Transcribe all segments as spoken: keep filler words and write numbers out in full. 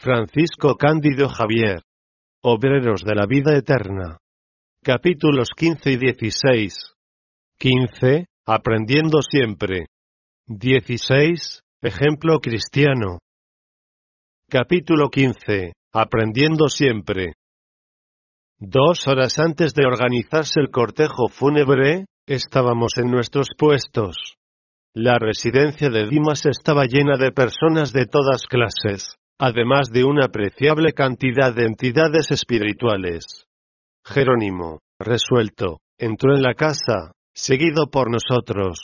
Francisco Cándido Javier. Obreros de la vida eterna. Capítulos quince y dieciséis. quince. Aprendiendo siempre. dieciséis. Ejemplo cristiano. Capítulo quince. Aprendiendo siempre. Dos horas antes de organizarse el cortejo fúnebre, estábamos en nuestros puestos. La residencia de Dimas estaba llena de personas de todas clases, además de una apreciable cantidad de entidades espirituales. Jerónimo, resuelto, entró en la casa, seguido por nosotros.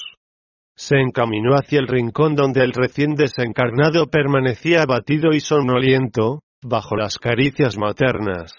Se encaminó hacia el rincón donde el recién desencarnado permanecía abatido y somnoliento, bajo las caricias maternas.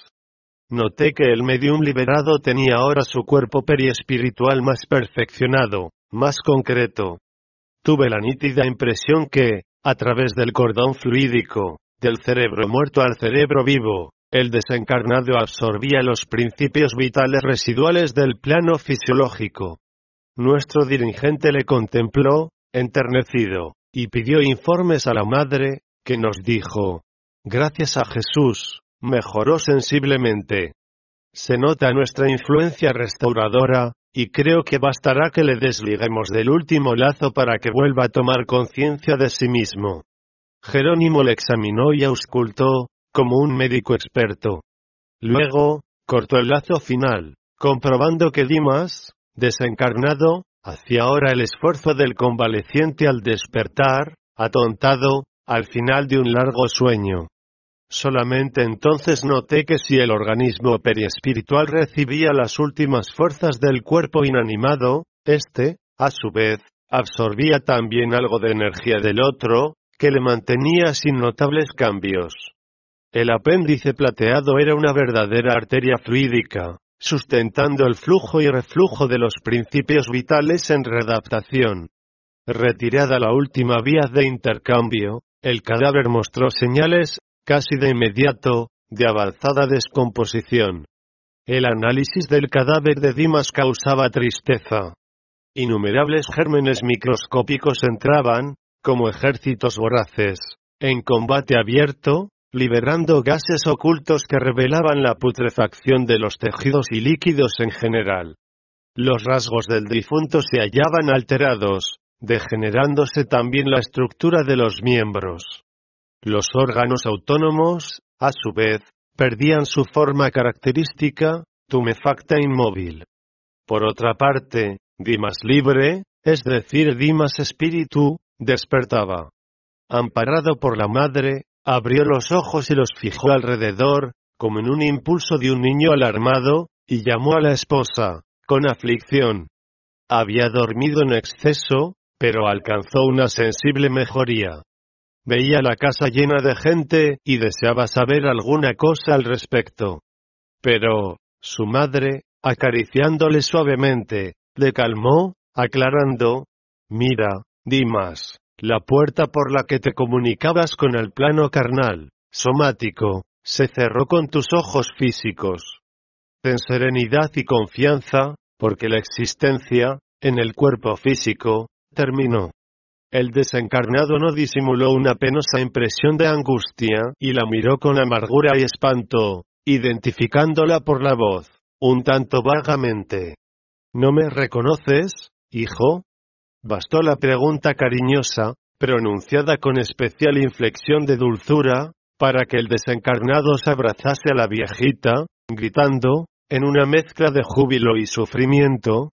Noté que el medium liberado tenía ahora su cuerpo periespiritual más perfeccionado, más concreto. Tuve la nítida impresión que, a través del cordón fluídico, del cerebro muerto al cerebro vivo, el desencarnado absorbía los principios vitales residuales del plano fisiológico. Nuestro dirigente le contempló, enternecido, y pidió informes a la madre, que nos dijo: gracias a Jesús, mejoró sensiblemente. Se nota nuestra influencia restauradora, y creo que bastará que le desliguemos del último lazo para que vuelva a tomar conciencia de sí mismo. Jerónimo le examinó y auscultó, como un médico experto. Luego, cortó el lazo final, comprobando que Dimas, desencarnado, hacía ahora el esfuerzo del convaleciente al despertar, atontado, al final de un largo sueño. Solamente entonces noté que si el organismo periespiritual recibía las últimas fuerzas del cuerpo inanimado, éste, a su vez, absorbía también algo de energía del otro, que le mantenía sin notables cambios. El apéndice plateado era una verdadera arteria fluídica, sustentando el flujo y reflujo de los principios vitales en readaptación. Retirada la última vía de intercambio, el cadáver mostró señales, casi de inmediato, de avanzada descomposición. El análisis del cadáver de Dimas causaba tristeza. Innumerables gérmenes microscópicos entraban, como ejércitos voraces, en combate abierto, liberando gases ocultos que revelaban la putrefacción de los tejidos y líquidos en general. Los rasgos del difunto se hallaban alterados, degenerándose también la estructura de los miembros. Los órganos autónomos, a su vez, perdían su forma característica, tumefacta e inmóvil. Por otra parte, Dimas libre, es decir Dimas espíritu, despertaba. Amparado por la madre, abrió los ojos y los fijó alrededor, como en un impulso de un niño alarmado, y llamó a la esposa, con aflicción. Había dormido en exceso, pero alcanzó una sensible mejoría. Veía la casa llena de gente, y deseaba saber alguna cosa al respecto. Pero, su madre, acariciándole suavemente, le calmó, aclarando: mira, Dimas, la puerta por la que te comunicabas con el plano carnal, somático, se cerró con tus ojos físicos. Ten serenidad y confianza, porque la existencia, en el cuerpo físico, terminó. El desencarnado no disimuló una penosa impresión de angustia, y la miró con amargura y espanto, identificándola por la voz, un tanto vagamente. ¿No me reconoces, hijo? Bastó la pregunta cariñosa, pronunciada con especial inflexión de dulzura, para que el desencarnado se abrazase a la viejita, gritando, en una mezcla de júbilo y sufrimiento: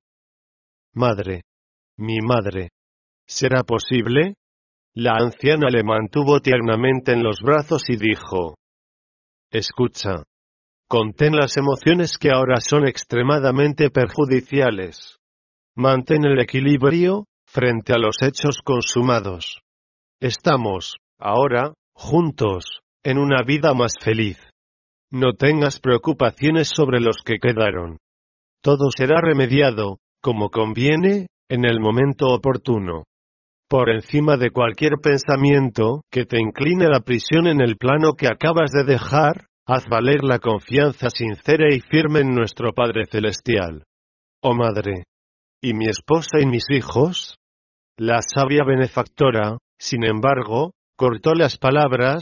madre. Mi madre. ¿Será posible? La anciana le mantuvo tiernamente en los brazos y dijo: escucha. Contén las emociones que ahora son extremadamente perjudiciales. Mantén el equilibrio, frente a los hechos consumados. Estamos, ahora, juntos, en una vida más feliz. No tengas preocupaciones sobre los que quedaron. Todo será remediado, como conviene, en el momento oportuno. Por encima de cualquier pensamiento que te incline a la prisión en el plano que acabas de dejar, haz valer la confianza sincera y firme en nuestro Padre Celestial. Oh Madre. ¿Y mi esposa y mis hijos? La sabia benefactora, sin embargo, cortó las palabras,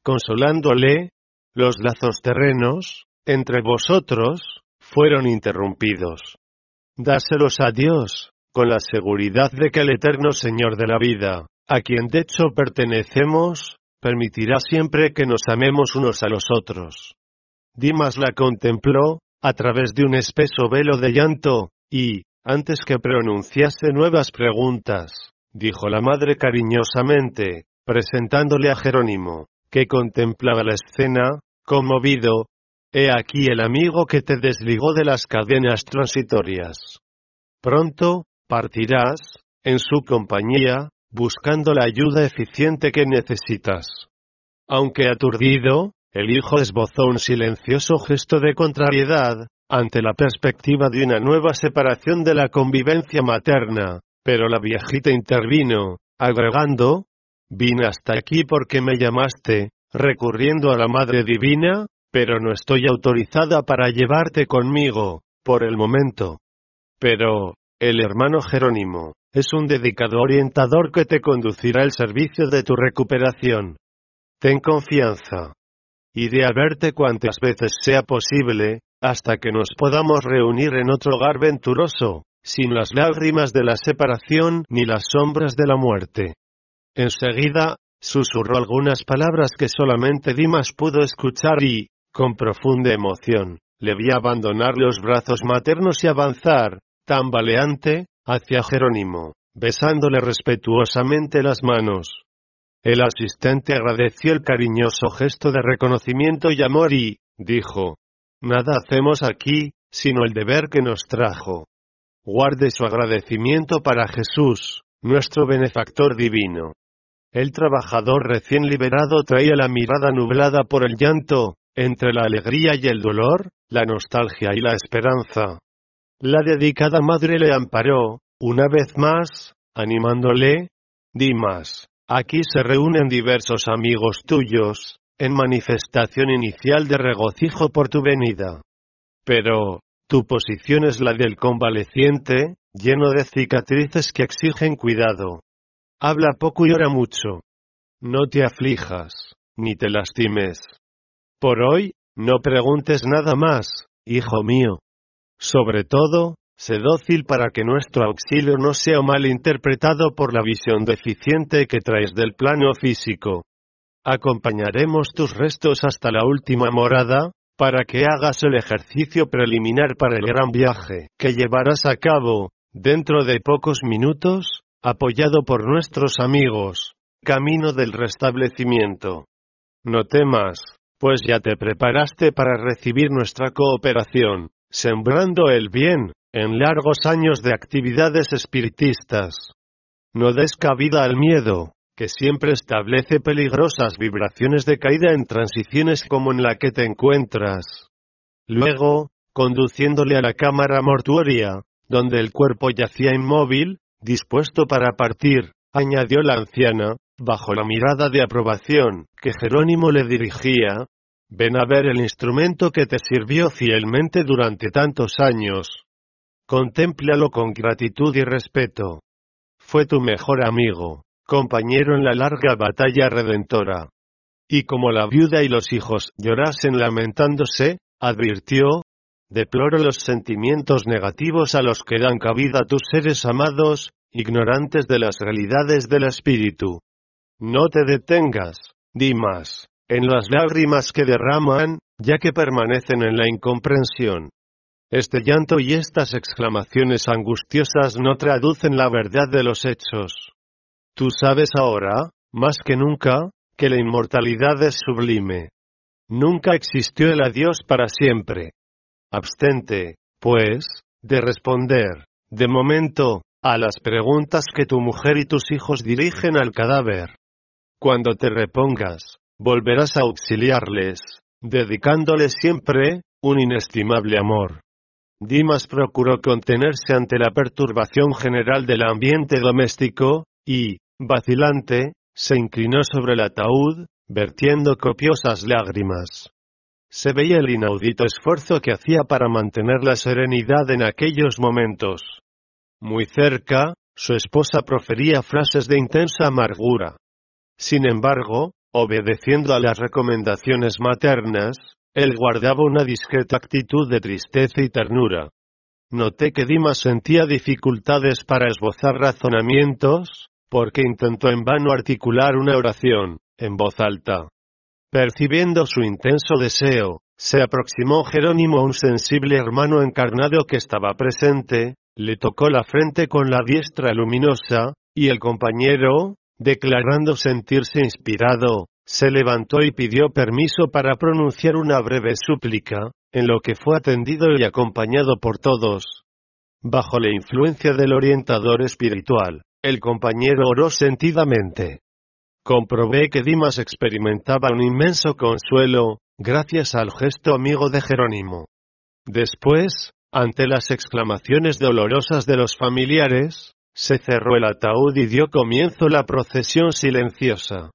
consolándole, los lazos terrenos, entre vosotros, fueron interrumpidos. Dáselos a Dios, con la seguridad de que el eterno Señor de la vida, a quien de hecho pertenecemos, permitirá siempre que nos amemos unos a los otros. Dimas la contempló, a través de un espeso velo de llanto, y, antes que pronunciase nuevas preguntas, dijo la madre cariñosamente, presentándole a Jerónimo, que contemplaba la escena, conmovido: «He aquí el amigo que te desligó de las cadenas transitorias. Pronto, partirás, en su compañía, buscando la ayuda eficiente que necesitas». Aunque aturdido, el hijo esbozó un silencioso gesto de contrariedad, ante la perspectiva de una nueva separación de la convivencia materna, pero la viejita intervino, agregando: «Vine hasta aquí porque me llamaste, recurriendo a la Madre Divina, pero no estoy autorizada para llevarte conmigo, por el momento. Pero, el hermano Jerónimo, es un dedicado orientador que te conducirá al servicio de tu recuperación. Ten confianza. Iré a verte cuantas veces sea posible, hasta que nos podamos reunir en otro hogar venturoso, sin las lágrimas de la separación ni las sombras de la muerte». Enseguida, susurró algunas palabras que solamente Dimas pudo escuchar y, con profunda emoción, le vi abandonar los brazos maternos y avanzar, tambaleante, hacia Jerónimo, besándole respetuosamente las manos. El asistente agradeció el cariñoso gesto de reconocimiento y amor y, dijo: «Nada hacemos aquí, sino el deber que nos trajo. Guarde su agradecimiento para Jesús, nuestro benefactor divino». El trabajador recién liberado traía la mirada nublada por el llanto, entre la alegría y el dolor, la nostalgia y la esperanza. La dedicada madre le amparó, una vez más, animándole: «Dimas, aquí se reúnen diversos amigos tuyos, en manifestación inicial de regocijo por tu venida. Pero, tu posición es la del convaleciente, lleno de cicatrices que exigen cuidado. Habla poco y ora mucho. No te aflijas, ni te lastimes. Por hoy, no preguntes nada más, hijo mío. Sobre todo, sé dócil para que nuestro auxilio no sea mal interpretado por la visión deficiente que traes del plano físico. Acompañaremos tus restos hasta la última morada, para que hagas el ejercicio preliminar para el gran viaje que llevarás a cabo, dentro de pocos minutos, apoyado por nuestros amigos, camino del restablecimiento. No temas, pues ya te preparaste para recibir nuestra cooperación, sembrando el bien, en largos años de actividades espiritistas. No des cabida al miedo, que siempre establece peligrosas vibraciones de caída en transiciones como en la que te encuentras». Luego, conduciéndole a la cámara mortuoria, donde el cuerpo yacía inmóvil, dispuesto para partir, añadió la anciana, bajo la mirada de aprobación que Jerónimo le dirigía: «Ven a ver el instrumento que te sirvió fielmente durante tantos años. Contémplalo con gratitud y respeto. Fue tu mejor amigo, compañero en la larga batalla redentora». Y como la viuda y los hijos llorasen lamentándose, advirtió: «Deploro los sentimientos negativos a los que dan cabida tus seres amados, ignorantes de las realidades del espíritu. No te detengas, Dimas, en las lágrimas que derraman, ya que permanecen en la incomprensión. Este llanto y estas exclamaciones angustiosas no traducen la verdad de los hechos. Tú sabes ahora, más que nunca, que la inmortalidad es sublime. Nunca existió el adiós para siempre. Abstente, pues, de responder, de momento, a las preguntas que tu mujer y tus hijos dirigen al cadáver. Cuando te repongas, volverás a auxiliarles, dedicándoles siempre un inestimable amor». Dimas procuró contenerse ante la perturbación general del ambiente doméstico, y, vacilante, se inclinó sobre el ataúd, vertiendo copiosas lágrimas. Se veía el inaudito esfuerzo que hacía para mantener la serenidad en aquellos momentos. Muy cerca, su esposa profería frases de intensa amargura. Sin embargo, obedeciendo a las recomendaciones maternas, él guardaba una discreta actitud de tristeza y ternura. Noté que Dimas sentía dificultades para esbozar razonamientos, porque intentó en vano articular una oración, en voz alta. Percibiendo su intenso deseo, se aproximó Jerónimo a un sensible hermano encarnado que estaba presente, le tocó la frente con la diestra luminosa, y el compañero, declarando sentirse inspirado, se levantó y pidió permiso para pronunciar una breve súplica, en lo que fue atendido y acompañado por todos. Bajo la influencia del orientador espiritual, el compañero oró sentidamente. Comprobé que Dimas experimentaba un inmenso consuelo, gracias al gesto amigo de Jerónimo. Después, ante las exclamaciones dolorosas de los familiares, se cerró el ataúd y dio comienzo la procesión silenciosa.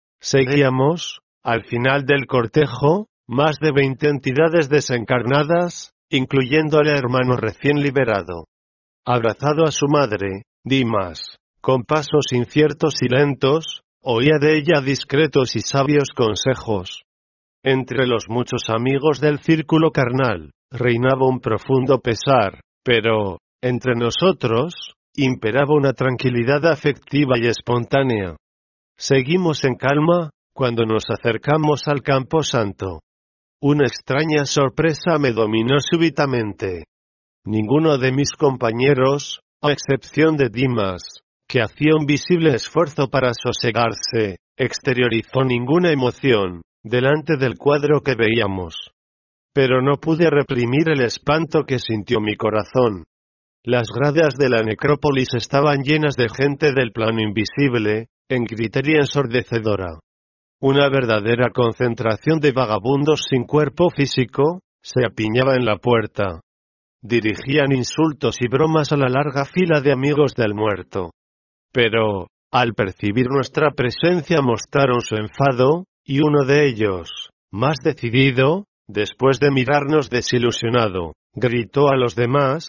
Seguíamos, al final del cortejo, más de veinte entidades desencarnadas, incluyendo al hermano recién liberado. Abrazado a su madre, Dimas, con pasos inciertos y lentos, oía de ella discretos y sabios consejos. Entre los muchos amigos del círculo carnal, reinaba un profundo pesar, pero, entre nosotros, imperaba una tranquilidad afectiva y espontánea. Seguimos en calma, cuando nos acercamos al Campo Santo. Una extraña sorpresa me dominó súbitamente. Ninguno de mis compañeros, a excepción de Dimas, que hacía un visible esfuerzo para sosegarse, exteriorizó ninguna emoción, delante del cuadro que veíamos. Pero no pude reprimir el espanto que sintió mi corazón. Las gradas de la necrópolis estaban llenas de gente del plano invisible, en gritería ensordecedora. Una verdadera concentración de vagabundos sin cuerpo físico, se apiñaba en la puerta. Dirigían insultos y bromas a la larga fila de amigos del muerto. Pero, al percibir nuestra presencia mostraron su enfado, y uno de ellos, más decidido, después de mirarnos desilusionado, gritó a los demás: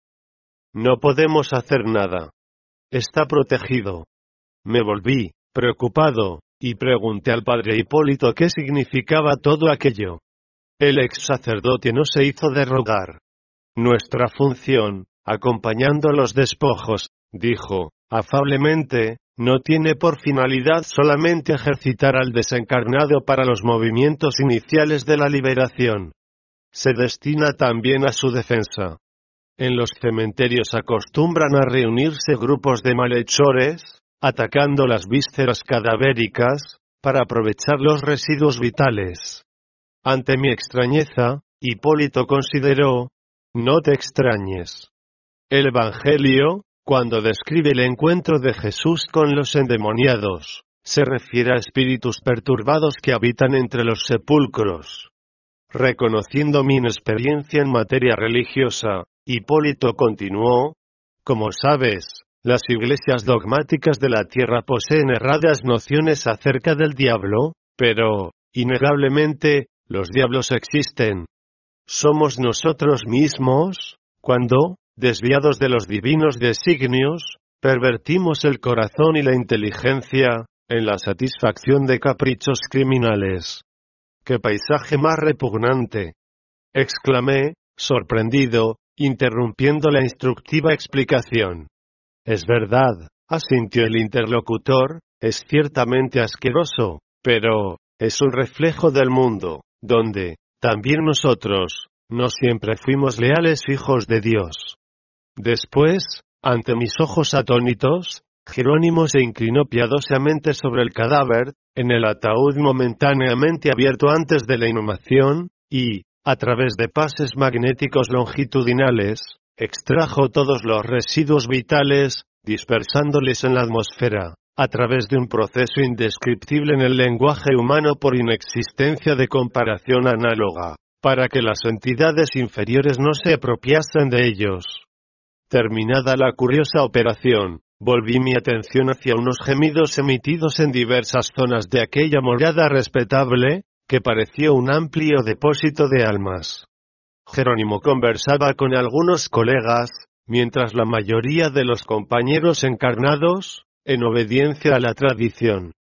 «No podemos hacer nada. Está protegido». Me volví, preocupado, y pregunté al padre Hipólito qué significaba todo aquello. El ex sacerdote no se hizo de rogar. «Nuestra función, acompañando los despojos», dijo, afablemente, «no tiene por finalidad solamente ejercitar al desencarnado para los movimientos iniciales de la liberación. Se destina también a su defensa. En los cementerios acostumbran a reunirse grupos de malhechores, atacando las vísceras cadavéricas, para aprovechar los residuos vitales». Ante mi extrañeza, Hipólito consideró: «No te extrañes. El Evangelio, cuando describe el encuentro de Jesús con los endemoniados, se refiere a espíritus perturbados que habitan entre los sepulcros». Reconociendo mi inexperiencia en materia religiosa, Hipólito continuó: «Como sabes, las iglesias dogmáticas de la tierra poseen erradas nociones acerca del diablo, pero, innegablemente, los diablos existen. Somos nosotros mismos, cuando, desviados de los divinos designios, pervertimos el corazón y la inteligencia, en la satisfacción de caprichos criminales». «¡Qué paisaje más repugnante!», exclamé, sorprendido, interrumpiendo la instructiva explicación. «Es verdad», asintió el interlocutor, «es ciertamente asqueroso, pero, es un reflejo del mundo, donde, también nosotros, no siempre fuimos leales hijos de Dios». Después, ante mis ojos atónitos, Jerónimo se inclinó piadosamente sobre el cadáver, en el ataúd momentáneamente abierto antes de la inhumación, y, a través de pases magnéticos longitudinales, extrajo todos los residuos vitales, dispersándoles en la atmósfera, a través de un proceso indescriptible en el lenguaje humano por inexistencia de comparación análoga, para que las entidades inferiores no se apropiasen de ellos. Terminada la curiosa operación, volví mi atención hacia unos gemidos emitidos en diversas zonas de aquella morada respetable, que parecía un amplio depósito de almas. Jerónimo conversaba con algunos colegas, mientras la mayoría de los compañeros encarnados, en obediencia a la tradición,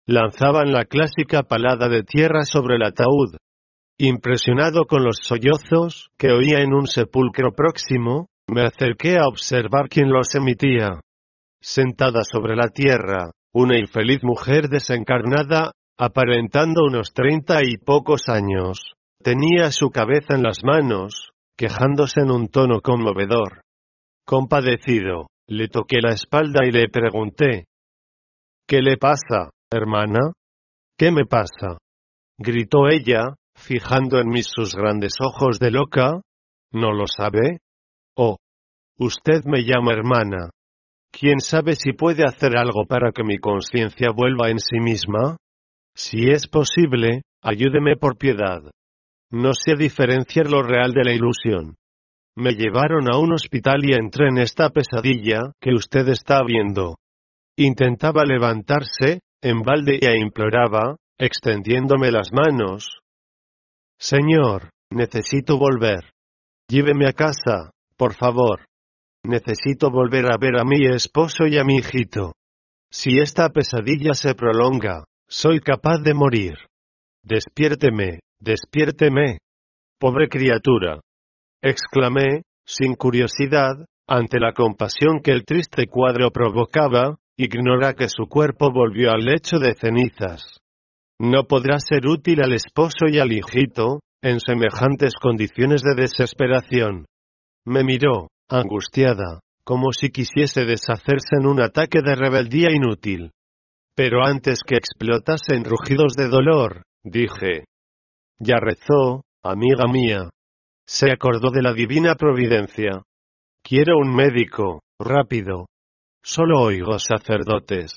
lanzaban la clásica palada de tierra sobre el ataúd. Impresionado con los sollozos que oía en un sepulcro próximo, me acerqué a observar quién los emitía. Sentada sobre la tierra, una infeliz mujer desencarnada, aparentando unos treinta y pocos años, tenía su cabeza en las manos, quejándose en un tono conmovedor. Compadecido, le toqué la espalda y le pregunté: «¿Qué le pasa, hermana?» «¿Qué me pasa?», gritó ella, fijando en mí sus grandes ojos de loca. «¿No lo sabe? Oh, usted me llama hermana. ¿Quién sabe si puede hacer algo para que mi conciencia vuelva en sí misma? Si es posible, ayúdeme por piedad. No sé diferenciar lo real de la ilusión. Me llevaron a un hospital y entré en esta pesadilla que usted está viendo». Intentaba levantarse, en balde, e imploraba, extendiéndome las manos: «Señor, necesito volver. Lléveme a casa, por favor. Necesito volver a ver a mi esposo y a mi hijito. Si esta pesadilla se prolonga, soy capaz de morir. Despiérteme, despiérteme». «Pobre criatura», exclamé, sin curiosidad, ante la compasión que el triste cuadro provocaba. «Ignora que su cuerpo volvió al lecho de cenizas. No podrá ser útil al esposo y al hijito, en semejantes condiciones de desesperación». Me miró, angustiada, como si quisiese deshacerse en un ataque de rebeldía inútil. Pero antes que explotase en rugidos de dolor, dije: «Ya rezó, amiga mía. Se acordó de la divina providencia. Quiero un médico, rápido. Solo oigo sacerdotes».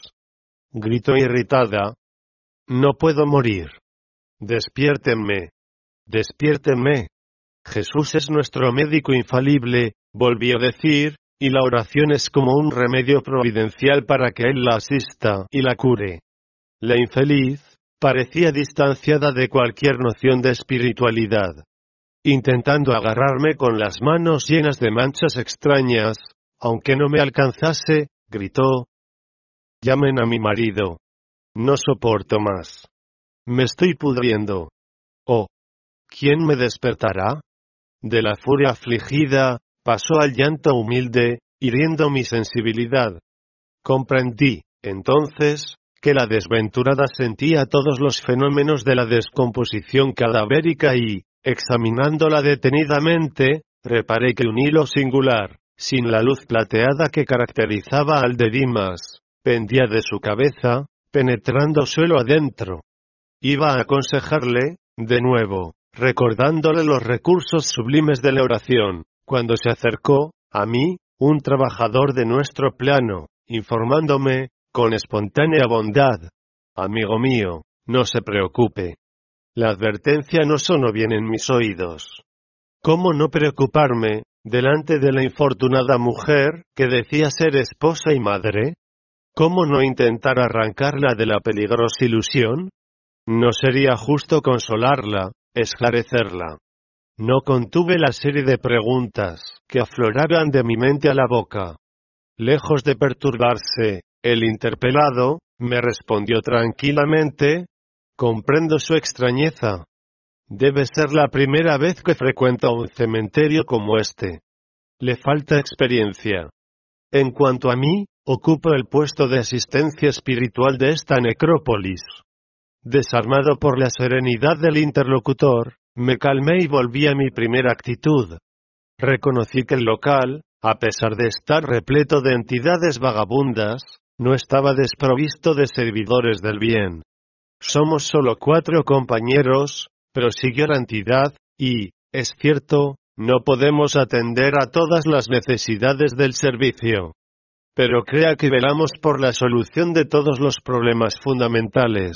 Gritó irritada: «No puedo morir. Despiértenme. Despiértenme. Jesús es nuestro médico infalible», volví a decir, «y la oración es como un remedio providencial para que Él la asista y la cure». La infeliz parecía distanciada de cualquier noción de espiritualidad. Intentando agarrarme con las manos llenas de manchas extrañas, aunque no me alcanzase, gritó: «Llamen a mi marido. No soporto más. Me estoy pudriendo. Oh, ¿quién me despertará?». De la furia afligida, pasó al llanto humilde, hiriendo mi sensibilidad. Comprendí, entonces, que la desventurada sentía todos los fenómenos de la descomposición cadavérica y, examinándola detenidamente, reparé que un hilo singular, sin la luz plateada que caracterizaba al de Dimas, pendía de su cabeza, penetrando suelo adentro. Iba a aconsejarle, de nuevo, recordándole los recursos sublimes de la oración, cuando se acercó a mí un trabajador de nuestro plano, informándome, con espontánea bondad: «Amigo mío, no se preocupe. La advertencia no sonó bien en mis oídos». ¿Cómo no preocuparme, delante de la infortunada mujer, que decía ser esposa y madre? ¿Cómo no intentar arrancarla de la peligrosa ilusión? No sería justo consolarla, esclarecerla. No contuve la serie de preguntas que afloraban de mi mente a la boca. Lejos de perturbarse, el interpelado me respondió tranquilamente: «Comprendo su extrañeza. Debe ser la primera vez que frecuenta un cementerio como este. Le falta experiencia. En cuanto a mí, ocupo el puesto de asistencia espiritual de esta necrópolis». Desarmado por la serenidad del interlocutor, me calmé y volví a mi primera actitud. Reconocí que el local, a pesar de estar repleto de entidades vagabundas, no estaba desprovisto de servidores del bien. «Somos solo cuatro compañeros», prosiguió la entidad, «y, es cierto, no podemos atender a todas las necesidades del servicio. Pero crea que velamos por la solución de todos los problemas fundamentales.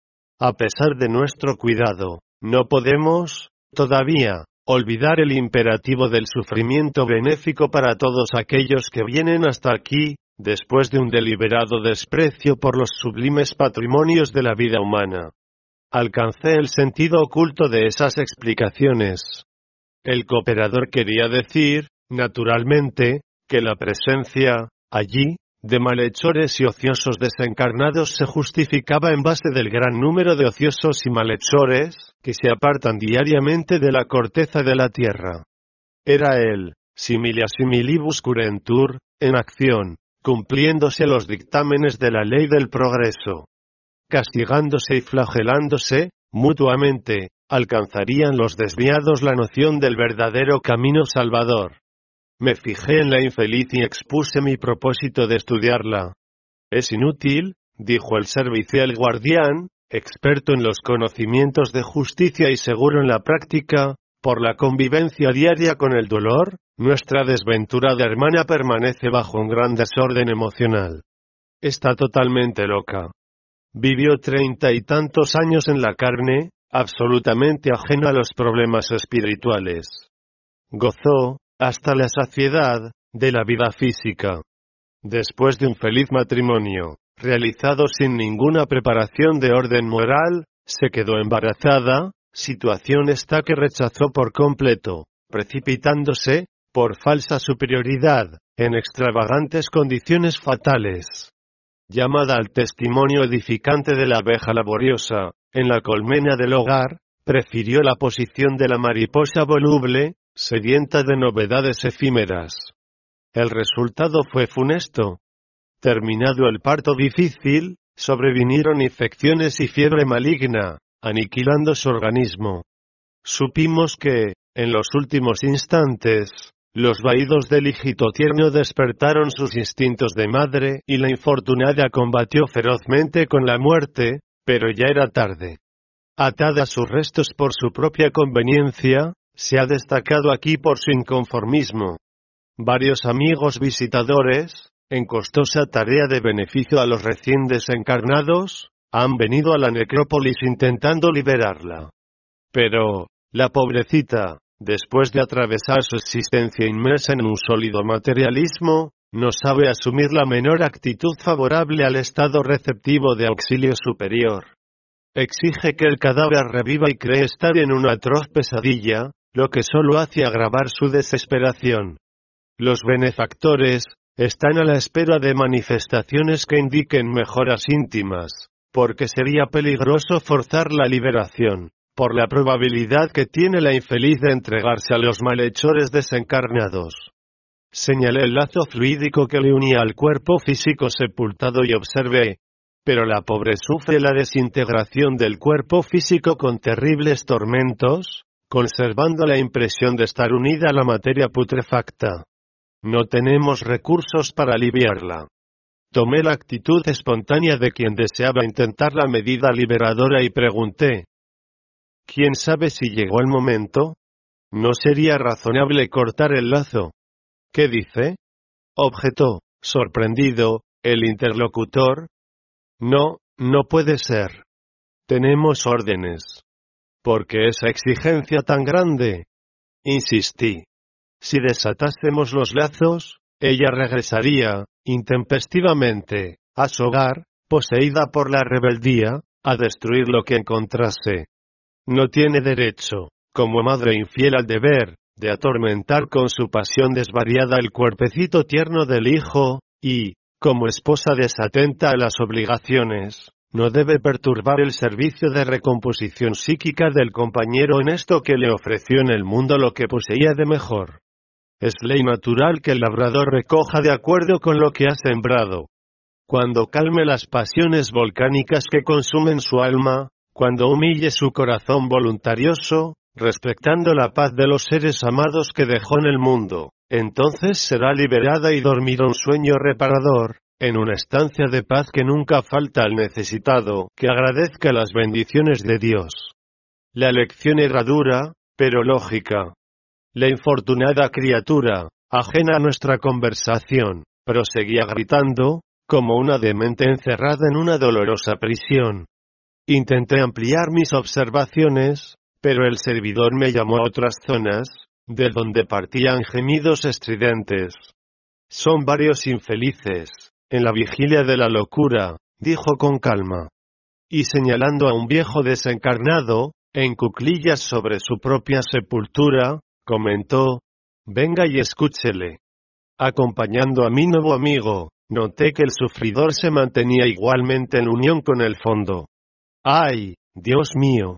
A pesar de nuestro cuidado, no podemos, todavía, olvidar el imperativo del sufrimiento benéfico para todos aquellos que vienen hasta aquí, después de un deliberado desprecio por los sublimes patrimonios de la vida humana». Alcancé el sentido oculto de esas explicaciones. El cooperador quería decir, naturalmente, que la presencia, allí, de malhechores y ociosos desencarnados se justificaba en base del gran número de ociosos y malhechores que se apartan diariamente de la corteza de la tierra. Era él, similia similibus curentur, en acción, cumpliéndose los dictámenes de la ley del progreso. Castigándose y flagelándose, mutuamente, alcanzarían los desviados la noción del verdadero camino salvador. Me fijé en la infeliz y expuse mi propósito de estudiarla. Es inútil, dijo el servicial guardián, experto en los conocimientos de justicia y seguro en la práctica, por la convivencia diaria con el dolor, nuestra desventurada hermana permanece bajo un gran desorden emocional. Está totalmente loca. Vivió treinta y tantos años en la carne, absolutamente ajena a los problemas espirituales. Gozó, hasta la saciedad, de la vida física. Después de un feliz matrimonio, realizado sin ninguna preparación de orden moral, se quedó embarazada, situación esta que rechazó por completo, precipitándose, por falsa superioridad, en extravagantes condiciones fatales. Llamada al testimonio edificante de la abeja laboriosa, en la colmena del hogar, prefirió la posición de la mariposa voluble, sedienta de novedades efímeras. El resultado fue funesto. Terminado el parto difícil, sobrevinieron infecciones y fiebre maligna, aniquilando su organismo. Supimos que, en los últimos instantes, los vaídos del hijito tierno despertaron sus instintos de madre y la infortunada combatió ferozmente con la muerte, pero ya era tarde. Atada a sus restos por su propia conveniencia, se ha destacado aquí por su inconformismo. Varios amigos visitadores, en costosa tarea de beneficio a los recién desencarnados, han venido a la necrópolis intentando liberarla. Pero, la pobrecita, después de atravesar su existencia inmersa en un sólido materialismo, no sabe asumir la menor actitud favorable al estado receptivo de auxilio superior. Exige que el cadáver reviva y cree estar en una atroz pesadilla, lo que solo hace agravar su desesperación. Los benefactores están a la espera de manifestaciones que indiquen mejoras íntimas, porque sería peligroso forzar la liberación, por la probabilidad que tiene la infeliz de entregarse a los malhechores desencarnados. Señalé el lazo fluídico que le unía al cuerpo físico sepultado y observé. Pero la pobre sufre la desintegración del cuerpo físico con terribles tormentos, conservando la impresión de estar unida a la materia putrefacta. No tenemos recursos para aliviarla. Tomé la actitud espontánea de quien deseaba intentar la medida liberadora y pregunté: ¿quién sabe si llegó el momento? ¿No sería razonable cortar el lazo? ¿Qué dice?, objetó, sorprendido, el interlocutor. No, no puede ser. Tenemos órdenes. ¿Por qué esa exigencia tan grande? Insistí. Si desatásemos los lazos, ella regresaría, intempestivamente, a su hogar, poseída por la rebeldía, a destruir lo que encontrase. No tiene derecho, como madre infiel al deber, de atormentar con su pasión desvariada el cuerpecito tierno del hijo, y, como esposa desatenta a las obligaciones, no debe perturbar el servicio de recomposición psíquica del compañero honesto que le ofreció en el mundo lo que poseía de mejor. Es ley natural que el labrador recoja de acuerdo con lo que ha sembrado. Cuando calme las pasiones volcánicas que consumen su alma, cuando humille su corazón voluntarioso, respetando la paz de los seres amados que dejó en el mundo, entonces será liberada y dormirá un sueño reparador, en una estancia de paz que nunca falta al necesitado, que agradezca las bendiciones de Dios. La lección era dura, pero lógica. La infortunada criatura, ajena a nuestra conversación, proseguía gritando, como una demente encerrada en una dolorosa prisión. Intenté ampliar mis observaciones, pero el servidor me llamó a otras zonas, de donde partían gemidos estridentes. Son varios infelices, en la vigilia de la locura, dijo con calma. Y señalando a un viejo desencarnado, en cuclillas sobre su propia sepultura, comentó: venga y escúchele. Acompañando a mi nuevo amigo, noté que el sufridor se mantenía igualmente en unión con el fondo. ¡Ay, Dios mío!,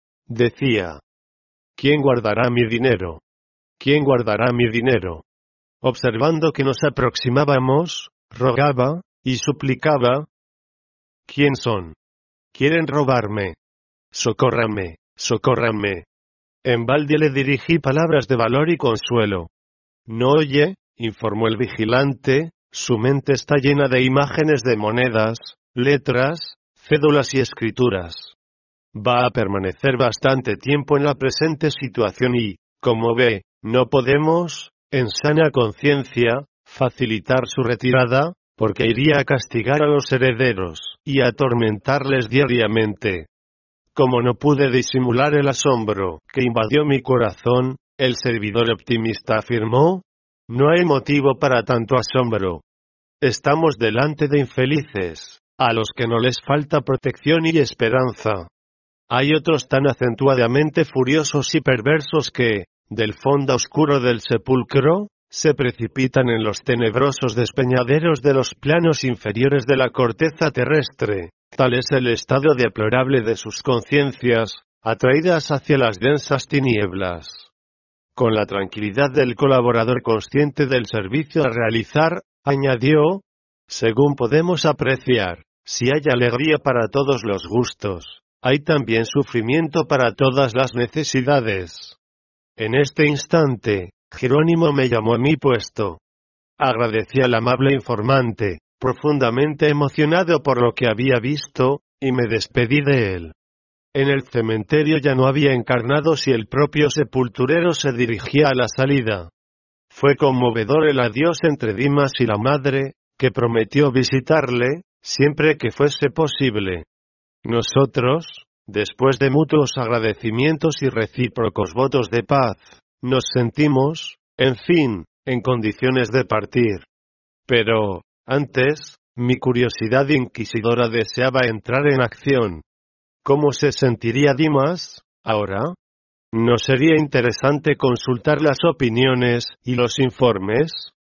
decía. ¿Quién guardará mi dinero? ¿Quién guardará mi dinero? Observando que nos aproximábamos, rogaba y suplicaba. ¿Quién son? Quieren robarme. Socórrame, socórrame. En balde le dirigí palabras de valor y consuelo. No oye, informó el vigilante, su mente está llena de imágenes de monedas, letras, cédulas y escrituras. Va a permanecer bastante tiempo en la presente situación y, como ve, no podemos, en sana conciencia, facilitar su retirada, porque iría a castigar a los herederos, y a atormentarles diariamente. Como no pude disimular el asombro que invadió mi corazón, el servidor optimista afirmó: no hay motivo para tanto asombro. Estamos delante de infelices, a los que no les falta protección y esperanza. Hay otros tan acentuadamente furiosos y perversos que, del fondo oscuro del sepulcro, se precipitan en los tenebrosos despeñaderos de los planos inferiores de la corteza terrestre. Tal es el estado deplorable de sus conciencias, atraídas hacia las densas tinieblas. Con la tranquilidad del colaborador consciente del servicio a realizar, añadió: según podemos apreciar, si hay alegría para todos los gustos, hay también sufrimiento para todas las necesidades. En este instante, Jerónimo me llamó a mi puesto. Agradecí al amable informante, profundamente emocionado por lo que había visto, y me despedí de él. En el cementerio ya no había encarnados y el propio sepulturero se dirigía a la salida. Fue conmovedor el adiós entre Dimas y la madre, que prometió visitarle, siempre que fuese posible. Nosotros, después de mutuos agradecimientos y recíprocos votos de paz, nos sentimos, en fin, en condiciones de partir. Pero, antes, mi curiosidad inquisidora deseaba entrar en acción. ¿Cómo se sentiría Dimas, ahora? ¿No sería interesante consultar las opiniones y los informes?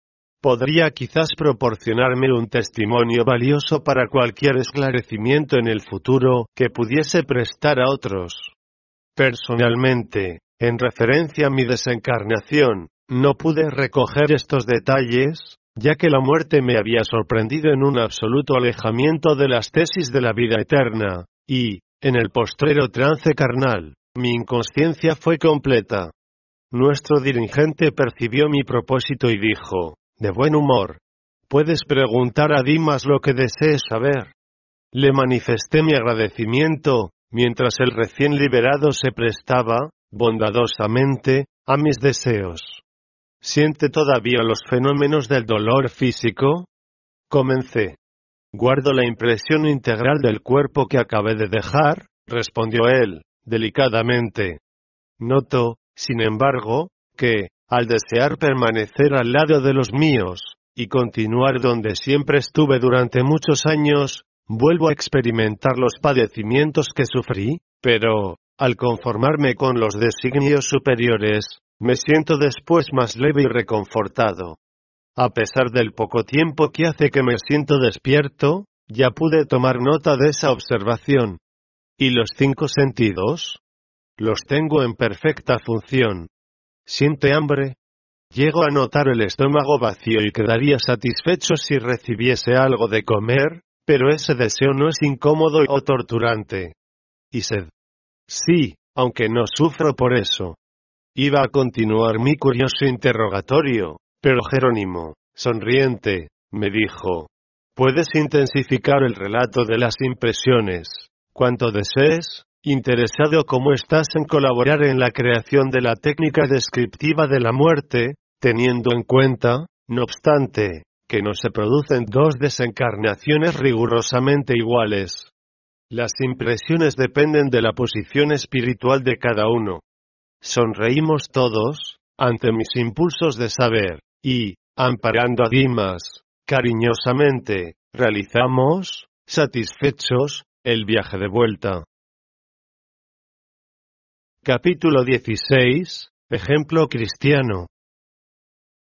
Podría quizás proporcionarme un testimonio valioso para cualquier esclarecimiento en el futuro que pudiese prestar a otros. Personalmente, en referencia a mi desencarnación, no pude recoger estos detalles, ya que la muerte me había sorprendido en un absoluto alejamiento de las tesis de la vida eterna, y, en el postrero trance carnal, mi inconsciencia fue completa. Nuestro dirigente percibió mi propósito y dijo, de buen humor: puedes preguntar a Dimas lo que desees saber. Le manifesté mi agradecimiento, mientras el recién liberado se prestaba, bondadosamente, a mis deseos. ¿Siente todavía los fenómenos del dolor físico? Comencé. Guardo la impresión integral del cuerpo que acabé de dejar, respondió él, delicadamente. Noto, sin embargo, que, al desear permanecer al lado de los míos, y continuar donde siempre estuve durante muchos años, vuelvo a experimentar los padecimientos que sufrí, pero, al conformarme con los designios superiores, me siento después más leve y reconfortado. A pesar del poco tiempo que hace que me siento despierto, ya pude tomar nota de esa observación. ¿Y los cinco sentidos? Los tengo en perfecta función. ¿Siente hambre? Llego a notar el estómago vacío y quedaría satisfecho si recibiese algo de comer, pero ese deseo no es incómodo o torturante. ¿Y sed? Sí, aunque no sufro por eso. Iba a continuar mi curioso interrogatorio, pero Jerónimo, sonriente, me dijo: puedes intensificar el relato de las impresiones, cuanto desees, interesado como estás en colaborar en la creación de la técnica descriptiva de la muerte, teniendo en cuenta, no obstante, que no se producen dos desencarnaciones rigurosamente iguales. Las impresiones dependen de la posición espiritual de cada uno. Sonreímos todos, ante mis impulsos de saber, y, amparando a Dimas, cariñosamente, realizamos, satisfechos, el viaje de vuelta. Capítulo dieciséis. Ejemplo cristiano.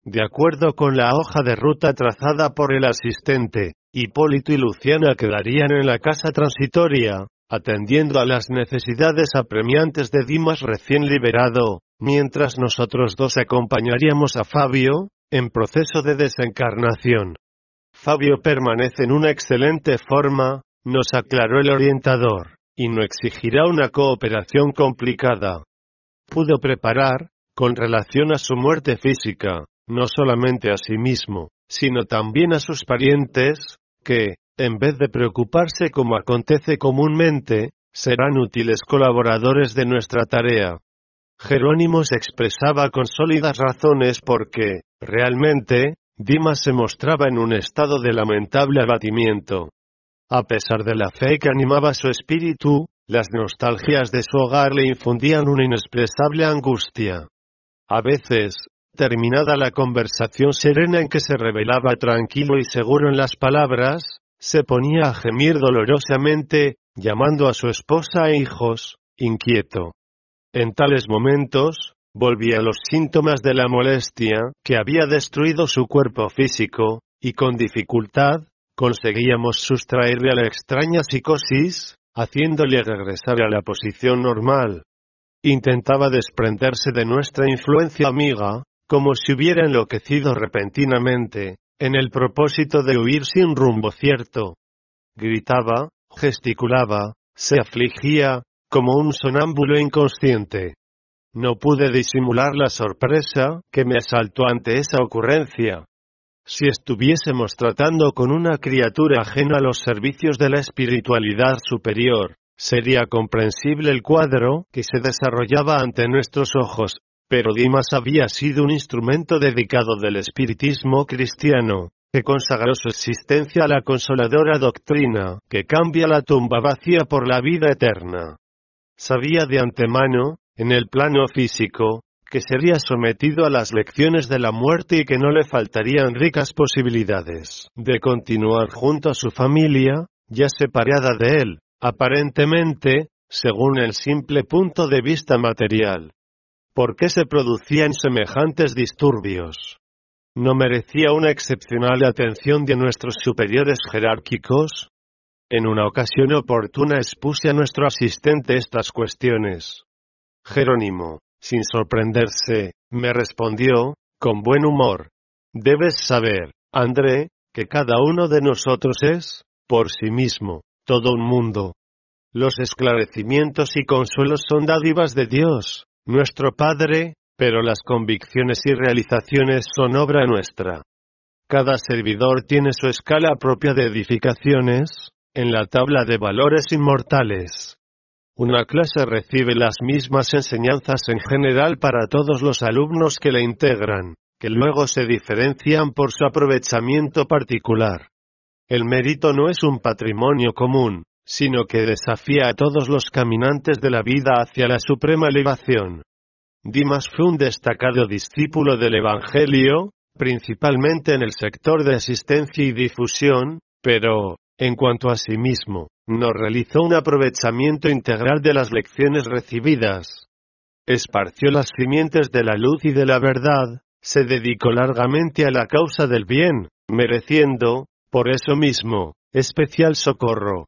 De acuerdo con la hoja de ruta trazada por el asistente, Hipólito y Luciana quedarían en la casa transitoria, atendiendo a las necesidades apremiantes de Dimas recién liberado, mientras nosotros dos acompañaríamos a Fabio, en proceso de desencarnación. Fabio permanece en una excelente forma, nos aclaró el orientador, y no exigirá una cooperación complicada. Pudo preparar, con relación a su muerte física, no solamente a sí mismo, sino también a sus parientes, que, en vez de preocuparse como acontece comúnmente, serán útiles colaboradores de nuestra tarea. Jerónimo se expresaba con sólidas razones porque, realmente, Dimas se mostraba en un estado de lamentable abatimiento. A pesar de la fe que animaba su espíritu, las nostalgias de su hogar le infundían una inexpresable angustia. A veces, terminada la conversación serena en que se revelaba tranquilo y seguro en las palabras, se ponía a gemir dolorosamente, llamando a su esposa e hijos, inquieto. En tales momentos, volvía los síntomas de la molestia, que había destruido su cuerpo físico, y con dificultad, conseguíamos sustraerle a la extraña psicosis, haciéndole regresar a la posición normal. Intentaba desprenderse de nuestra influencia amiga, como si hubiera enloquecido repentinamente, en el propósito de huir sin rumbo cierto. Gritaba, gesticulaba, se afligía, como un sonámbulo inconsciente. No pude disimular la sorpresa que me asaltó ante esa ocurrencia. Si estuviésemos tratando con una criatura ajena a los servicios de la espiritualidad superior, sería comprensible el cuadro que se desarrollaba ante nuestros ojos, pero Dimas había sido un instrumento dedicado del espiritismo cristiano, que consagró su existencia a la consoladora doctrina que cambia la tumba vacía por la vida eterna. Sabía de antemano, en el plano físico, que sería sometido a las lecciones de la muerte y que no le faltarían ricas posibilidades de continuar junto a su familia, ya separada de él, aparentemente, según el simple punto de vista material. ¿Por qué se producían semejantes disturbios? ¿No merecía una excepcional atención de nuestros superiores jerárquicos? En una ocasión oportuna expuse a nuestro asistente estas cuestiones. Jerónimo, sin sorprenderse, me respondió, con buen humor: debes saber, André, que cada uno de nosotros es, por sí mismo, todo un mundo. Los esclarecimientos y consuelos son dádivas de Dios, nuestro Padre, pero las convicciones y realizaciones son obra nuestra. Cada servidor tiene su escala propia de edificaciones, en la tabla de valores inmortales. Una clase recibe las mismas enseñanzas en general para todos los alumnos que la integran, que luego se diferencian por su aprovechamiento particular. El mérito no es un patrimonio común, sino que desafía a todos los caminantes de la vida hacia la suprema elevación. Dimas fue un destacado discípulo del Evangelio, principalmente en el sector de asistencia y difusión, pero, en cuanto a sí mismo, no realizó un aprovechamiento integral de las lecciones recibidas. Esparció las simientes de la luz y de la verdad, se dedicó largamente a la causa del bien, mereciendo, por eso mismo, especial socorro.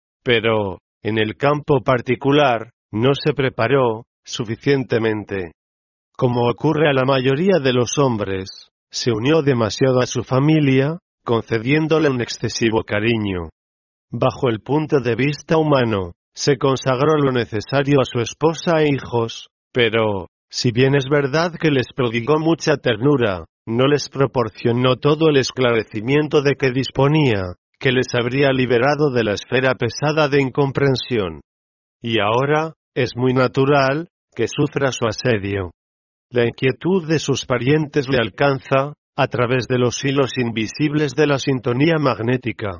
Pero, en el campo particular, no se preparó suficientemente. Como ocurre a la mayoría de los hombres, se unió demasiado a su familia, concediéndole un excesivo cariño. Bajo el punto de vista humano, se consagró lo necesario a su esposa e hijos, pero, si bien es verdad que les prodigó mucha ternura, no les proporcionó todo el esclarecimiento de que disponía, que les habría liberado de la esfera pesada de incomprensión. Y ahora, es muy natural, que sufra su asedio. La inquietud de sus parientes le alcanza, a través de los hilos invisibles de la sintonía magnética.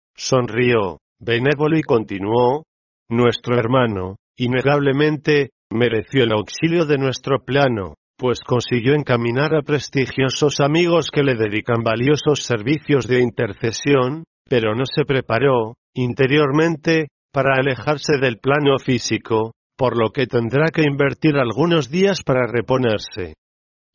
Sonrió, benévolo y continuó: nuestro hermano, innegablemente, mereció el auxilio de nuestro plano, pues consiguió encaminar a prestigiosos amigos que le dedican valiosos servicios de intercesión, pero no se preparó, interiormente, para alejarse del plano físico, por lo que tendrá que invertir algunos días para reponerse.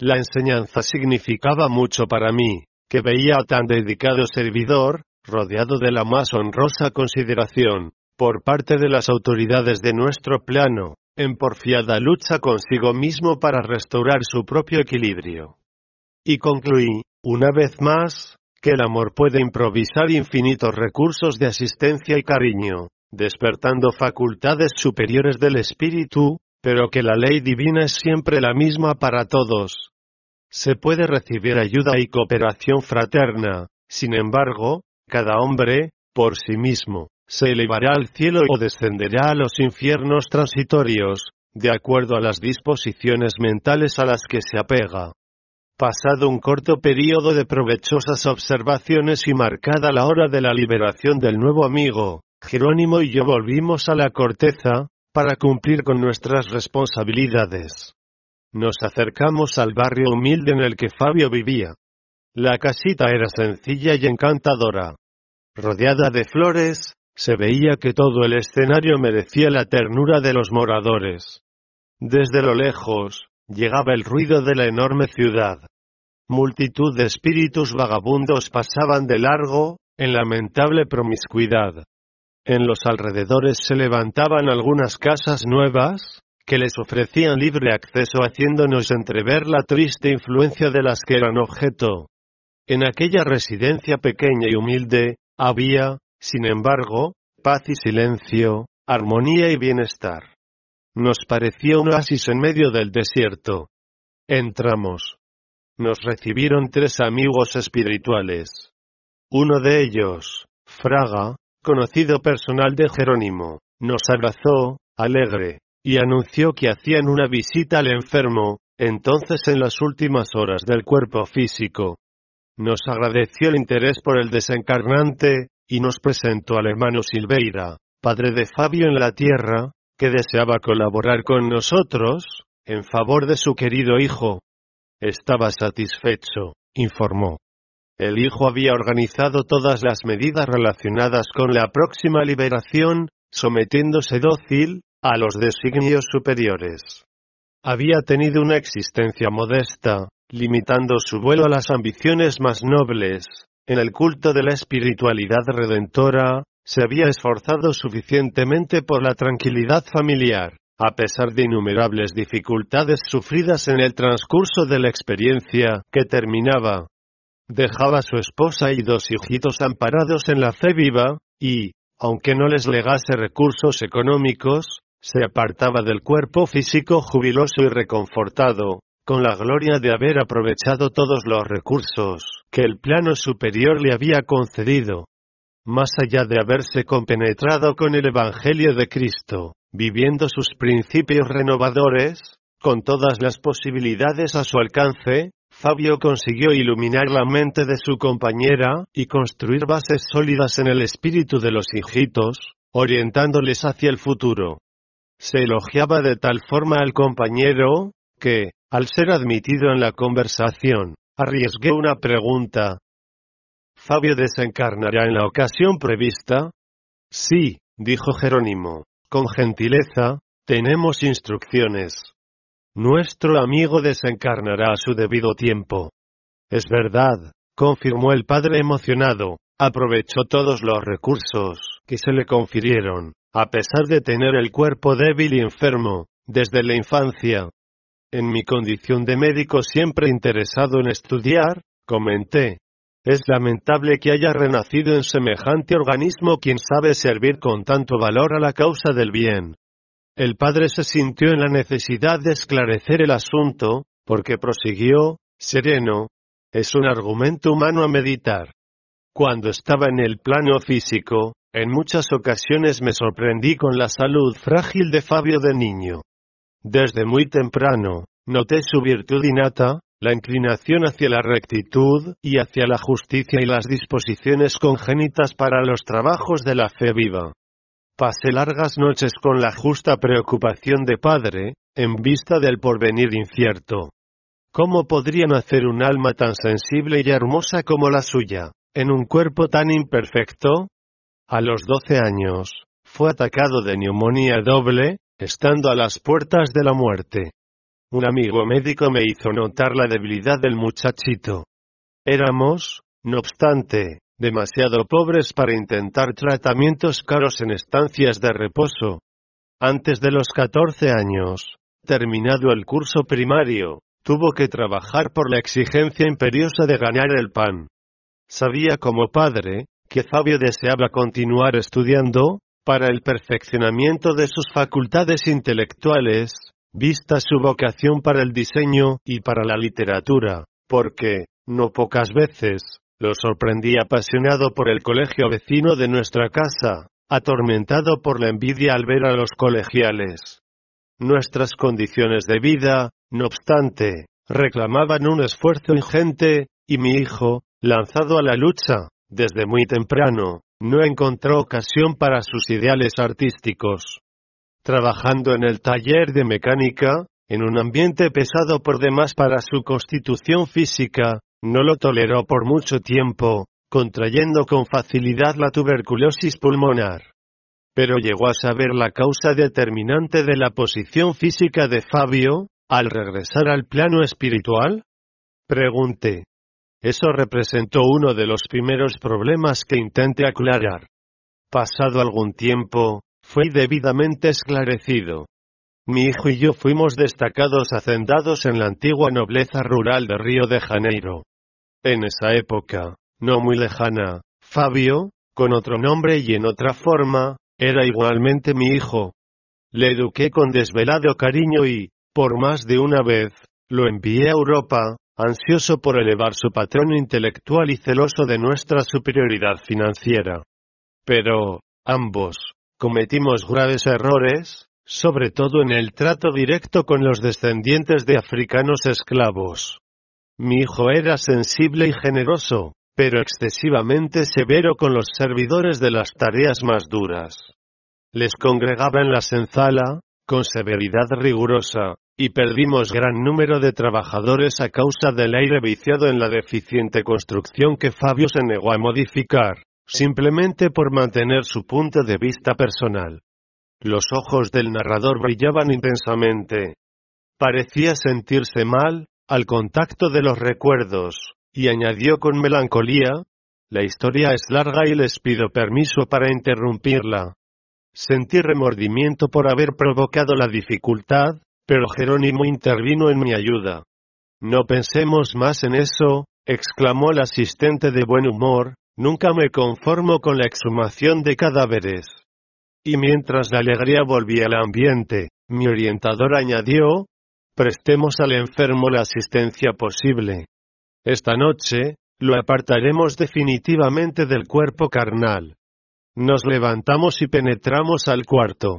La enseñanza significaba mucho para mí, que veía a tan dedicado servidor, rodeado de la más honrosa consideración, por parte de las autoridades de nuestro plano, en porfiada lucha consigo mismo para restaurar su propio equilibrio. Y concluí, una vez más, que el amor puede improvisar infinitos recursos de asistencia y cariño, despertando facultades superiores del espíritu, pero que la ley divina es siempre la misma para todos. Se puede recibir ayuda y cooperación fraterna, sin embargo, cada hombre, por sí mismo, se elevará al cielo o descenderá a los infiernos transitorios, de acuerdo a las disposiciones mentales a las que se apega. Pasado un corto período de provechosas observaciones y marcada la hora de la liberación del nuevo amigo, Jerónimo y yo volvimos a la corteza, para cumplir con nuestras responsabilidades. Nos acercamos al barrio humilde en el que Fabio vivía. La casita era sencilla y encantadora. Rodeada de flores, se veía que todo el escenario merecía la ternura de los moradores. Desde lo lejos, llegaba el ruido de la enorme ciudad. Multitud de espíritus vagabundos pasaban de largo, en lamentable promiscuidad. En los alrededores se levantaban algunas casas nuevas, que les ofrecían libre acceso haciéndonos entrever la triste influencia de las que eran objeto. En aquella residencia pequeña y humilde, había, sin embargo, paz y silencio, armonía y bienestar. Nos parecía un oasis en medio del desierto. Entramos. Nos recibieron tres amigos espirituales. Uno de ellos, Fraga, conocido personal de Jerónimo, nos abrazó, alegre, y anunció que hacían una visita al enfermo, entonces en las últimas horas del cuerpo físico. Nos agradeció el interés por el desencarnante, y nos presentó al hermano Silveira, padre de Fabio en la tierra, que deseaba colaborar con nosotros, en favor de su querido hijo. Estaba satisfecho, informó. El hijo había organizado todas las medidas relacionadas con la próxima liberación, sometiéndose dócil a los designios superiores. Había tenido una existencia modesta, limitando su vuelo a las ambiciones más nobles. En el culto de la espiritualidad redentora, se había esforzado suficientemente por la tranquilidad familiar, a pesar de innumerables dificultades sufridas en el transcurso de la experiencia que terminaba. Dejaba a su esposa y dos hijitos amparados en la fe viva, y, aunque no les legase recursos económicos, se apartaba del cuerpo físico jubiloso y reconfortado, con la gloria de haber aprovechado todos los recursos que el plano superior le había concedido. Más allá de haberse compenetrado con el Evangelio de Cristo, viviendo sus principios renovadores, con todas las posibilidades a su alcance, Fabio consiguió iluminar la mente de su compañera y construir bases sólidas en el espíritu de los hijitos, orientándoles hacia el futuro. Se elogiaba de tal forma al compañero, que, al ser admitido en la conversación, arriesgué una pregunta. ¿Fabio desencarnará en la ocasión prevista? Sí, dijo Jerónimo, con gentileza, tenemos instrucciones. Nuestro amigo desencarnará a su debido tiempo. Es verdad, confirmó el padre emocionado, aprovechó todos los recursos que se le confirieron, a pesar de tener el cuerpo débil y enfermo, desde la infancia. En mi condición de médico siempre interesado en estudiar, comenté. Es lamentable que haya renacido en semejante organismo quien sabe servir con tanto valor a la causa del bien. El padre se sintió en la necesidad de esclarecer el asunto, porque prosiguió, sereno, es un argumento humano a meditar. Cuando estaba en el plano físico, en muchas ocasiones me sorprendí con la salud frágil de Fabio de niño. Desde muy temprano, noté su virtud innata, la inclinación hacia la rectitud y hacia la justicia y las disposiciones congénitas para los trabajos de la fe viva. Pasé largas noches con la justa preocupación de padre, en vista del porvenir incierto. ¿Cómo podría nacer un alma tan sensible y hermosa como la suya, en un cuerpo tan imperfecto? A los doce años, fue atacado de neumonía doble, estando a las puertas de la muerte. un amigo médico me hizo notar la debilidad del muchachito. Éramos, no obstante, demasiado pobres para intentar tratamientos caros en estancias de reposo. Antes de los catorce años, terminado el curso primario, tuvo que trabajar por la exigencia imperiosa de ganar el pan. Sabía como padre, que Fabio deseaba continuar estudiando, para el perfeccionamiento de sus facultades intelectuales, vista su vocación para el diseño y para la literatura, porque, no pocas veces, lo sorprendí apasionado por el colegio vecino de nuestra casa, atormentado por la envidia al ver a los colegiales. Nuestras condiciones de vida, no obstante, reclamaban un esfuerzo ingente, y mi hijo, lanzado a la lucha, desde muy temprano, no encontró ocasión para sus ideales artísticos. Trabajando en el taller de mecánica, en un ambiente pesado por demás para su constitución física, no lo toleró por mucho tiempo, contrayendo con facilidad la tuberculosis pulmonar. Pero llegó a saber la causa determinante de la posición física de Fabio, al regresar al plano espiritual. Pregunté. Eso representó uno de los primeros problemas que intenté aclarar. Pasado algún tiempo, fue debidamente esclarecido. Mi hijo y yo fuimos destacados hacendados en la antigua nobleza rural de Río de Janeiro. En esa época, no muy lejana, Fabio, con otro nombre y en otra forma, era igualmente mi hijo. Le eduqué con desvelado cariño y, por más de una vez, lo envié a Europa, ansioso por elevar su patrón intelectual y celoso de nuestra superioridad financiera. Pero, ambos, cometimos graves errores, sobre todo en el trato directo con los descendientes de africanos esclavos. Mi hijo era sensible y generoso, pero excesivamente severo con los servidores de las tareas más duras. Les congregaba en la senzala, con severidad rigurosa, y perdimos gran número de trabajadores a causa del aire viciado en la deficiente construcción que Fabio se negó a modificar, simplemente por mantener su punto de vista personal. Los ojos del narrador brillaban intensamente. Parecía sentirse mal, al contacto de los recuerdos, y añadió con melancolía, la historia es larga y les pido permiso para interrumpirla. Sentí remordimiento por haber provocado la dificultad, pero Jerónimo intervino en mi ayuda. No pensemos más en eso, exclamó el asistente de buen humor, nunca me conformo con la exhumación de cadáveres. Y mientras la alegría volvía al ambiente, mi orientador añadió, prestemos al enfermo la asistencia posible. Esta noche, lo apartaremos definitivamente del cuerpo carnal. Nos levantamos y penetramos al cuarto.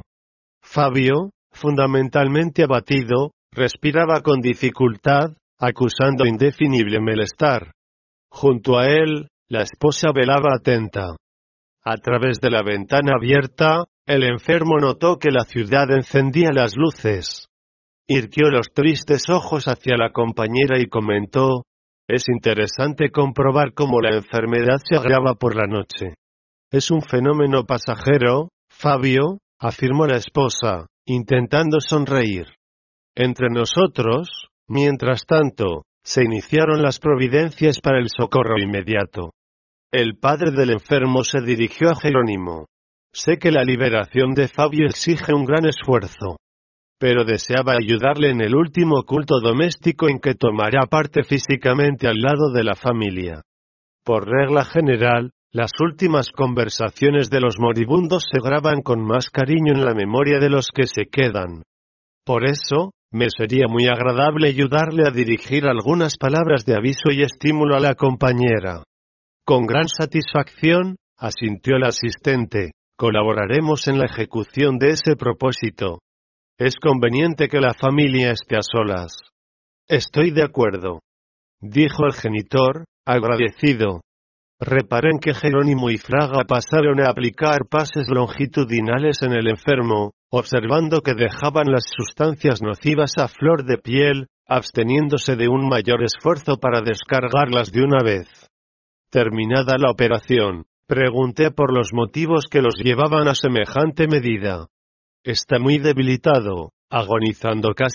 Fabio, fundamentalmente abatido, respiraba con dificultad, acusando indefinible malestar. Junto a él, la esposa velaba atenta. A través de la ventana abierta, el enfermo notó que la ciudad encendía las luces. Irguió los tristes ojos hacia la compañera y comentó, es interesante comprobar cómo la enfermedad se agrava por la noche. Es un fenómeno pasajero, Fabio, afirmó la esposa, intentando sonreír. Entre nosotros, mientras tanto, se iniciaron las providencias para el socorro inmediato. El padre del enfermo se dirigió a Jerónimo. Sé que la liberación de Fabio exige un gran esfuerzo. Pero deseaba ayudarle en el último culto doméstico en que tomará parte físicamente al lado de la familia. Por regla general, las últimas conversaciones de los moribundos se graban con más cariño en la memoria de los que se quedan. Por eso, me sería muy agradable ayudarle a dirigir algunas palabras de aviso y estímulo a la compañera. Con gran satisfacción, asintió el asistente, colaboraremos en la ejecución de ese propósito. Es conveniente que la familia esté a solas. Estoy de acuerdo, dijo el genitor, agradecido. Reparé en que Jerónimo y Fraga pasaron a aplicar pases longitudinales en el enfermo, observando que dejaban las sustancias nocivas a flor de piel, absteniéndose de un mayor esfuerzo para descargarlas de una vez. Terminada la operación, pregunté por los motivos que los llevaban a semejante medida. Está muy debilitado, agonizando casi,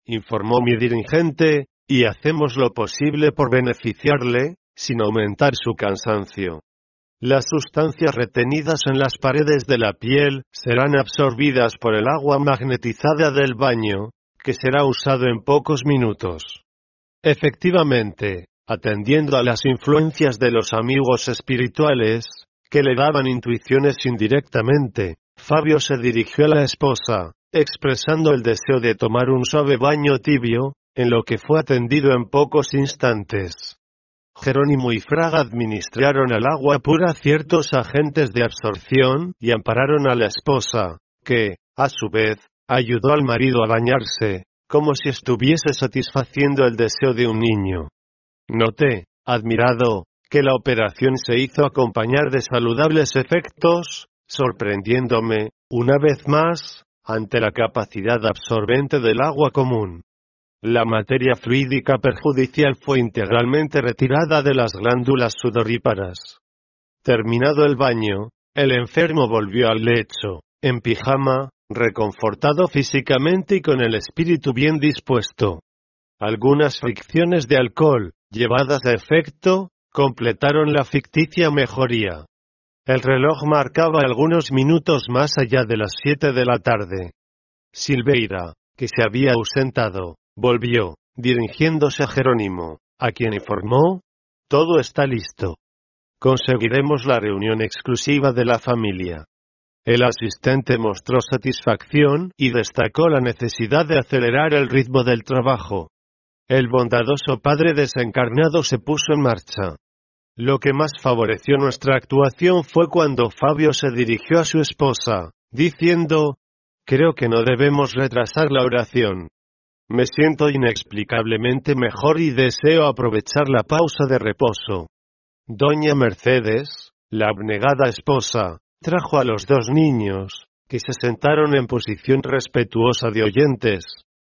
informó mi dirigente, y hacemos lo posible por beneficiarle, sin aumentar su cansancio. Las sustancias retenidas en las paredes de la piel serán absorbidas por el agua magnetizada del baño, que será usado en pocos minutos. Efectivamente, atendiendo a las influencias de los amigos espirituales, que le daban intuiciones indirectamente, Fabio se dirigió a la esposa, expresando el deseo de tomar un suave baño tibio, en lo que fue atendido en pocos instantes. Jerónimo y Fraga administraron al agua pura ciertos agentes de absorción y ampararon a la esposa, que, a su vez, ayudó al marido a bañarse, como si estuviese satisfaciendo el deseo de un niño. Noté, admirado, que la operación se hizo acompañar de saludables efectos, sorprendiéndome, una vez más, ante la capacidad absorbente del agua común. La materia fluídica perjudicial fue integralmente retirada de las glándulas sudoríparas. Terminado el baño, el enfermo volvió al lecho, en pijama, reconfortado físicamente y con el espíritu bien dispuesto. Algunas fricciones de alcohol, llevadas a efecto, completaron la ficticia mejoría. El reloj marcaba algunos minutos más allá de las siete de la tarde. Silveira, que se había ausentado, volvió, dirigiéndose a Jerónimo, a quien informó: «Todo está listo. Conseguiremos la reunión exclusiva de la familia». El asistente mostró satisfacción y destacó la necesidad de acelerar el ritmo del trabajo. El bondadoso padre desencarnado se puso en marcha. Lo que más favoreció nuestra actuación fue cuando Fabio se dirigió a su esposa, diciendo: «Creo que no debemos retrasar la oración. Me siento inexplicablemente mejor y deseo aprovechar la pausa de reposo». Doña Mercedes, la abnegada esposa, trajo a los dos niños, que se sentaron en posición respetuosa de oyentes.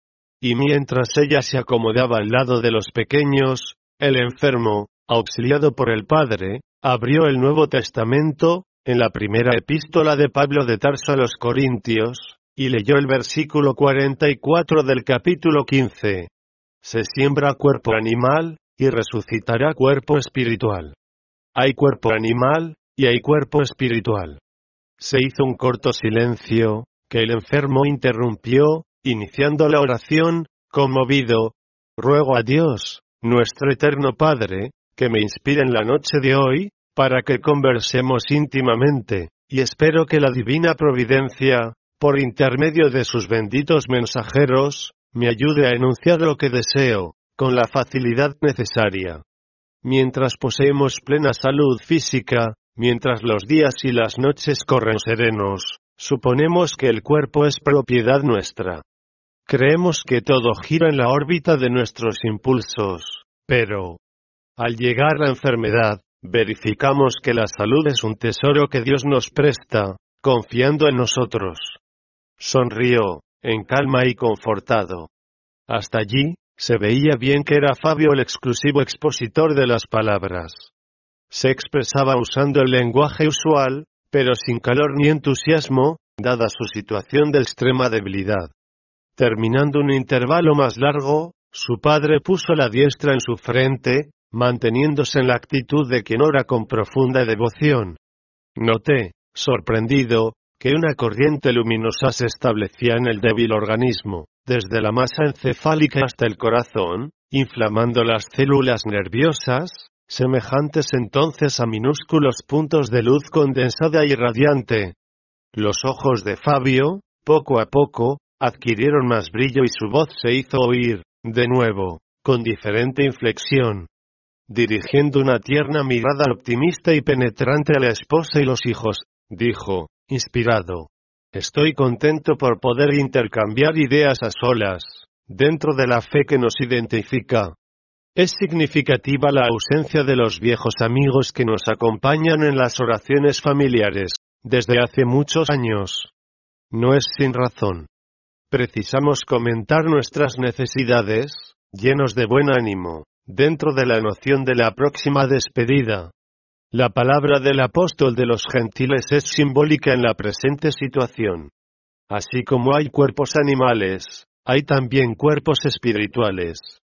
Y mientras ella se acomodaba al lado de los pequeños, el enfermo, auxiliado por el padre, abrió el Nuevo Testamento, en la primera epístola de Pablo de Tarso a los Corintios, y leyó el versículo cuarenta y cuatro del capítulo quince. Se siembra cuerpo animal, y resucitará cuerpo espiritual. Hay cuerpo animal, y hay cuerpo espiritual. Se hizo un corto silencio, que el enfermo interrumpió, iniciando la oración, conmovido: «Ruego a Dios, nuestro eterno Padre, que me inspire en la noche de hoy, para que conversemos íntimamente, y espero que la divina providencia, por intermedio de sus benditos mensajeros, me ayude a enunciar lo que deseo, con la facilidad necesaria. Mientras poseemos plena salud física, mientras los días y las noches corren serenos, suponemos que el cuerpo es propiedad nuestra. Creemos que todo gira en la órbita de nuestros impulsos, pero, al llegar la enfermedad, verificamos que la salud es un tesoro que Dios nos presta, confiando en nosotros». Sonrió, en calma y confortado. Hasta allí, se veía bien que era Fabio el exclusivo expositor de las palabras. Se expresaba usando el lenguaje usual, pero sin calor ni entusiasmo, dada su situación de extrema debilidad. Terminando un intervalo más largo, su padre puso la diestra en su frente, manteniéndose en la actitud de quien ora con profunda devoción. Noté, sorprendido, que una corriente luminosa se establecía en el débil organismo, desde la masa encefálica hasta el corazón, inflamando las células nerviosas, semejantes entonces a minúsculos puntos de luz condensada y radiante. Los ojos de Fabio, poco a poco, adquirieron más brillo y su voz se hizo oír, de nuevo, con diferente inflexión. Dirigiendo una tierna mirada optimista y penetrante a la esposa y los hijos, dijo, inspirado: «Estoy contento por poder intercambiar ideas a solas, dentro de la fe que nos identifica. Es significativa la ausencia de los viejos amigos que nos acompañan en las oraciones familiares, desde hace muchos años. No es sin razón. Precisamos comentar nuestras necesidades, llenos de buen ánimo, dentro de la noción de la próxima despedida. La palabra del apóstol de los gentiles es simbólica en la presente situación. Así como hay cuerpos animales, hay también cuerpos espirituales.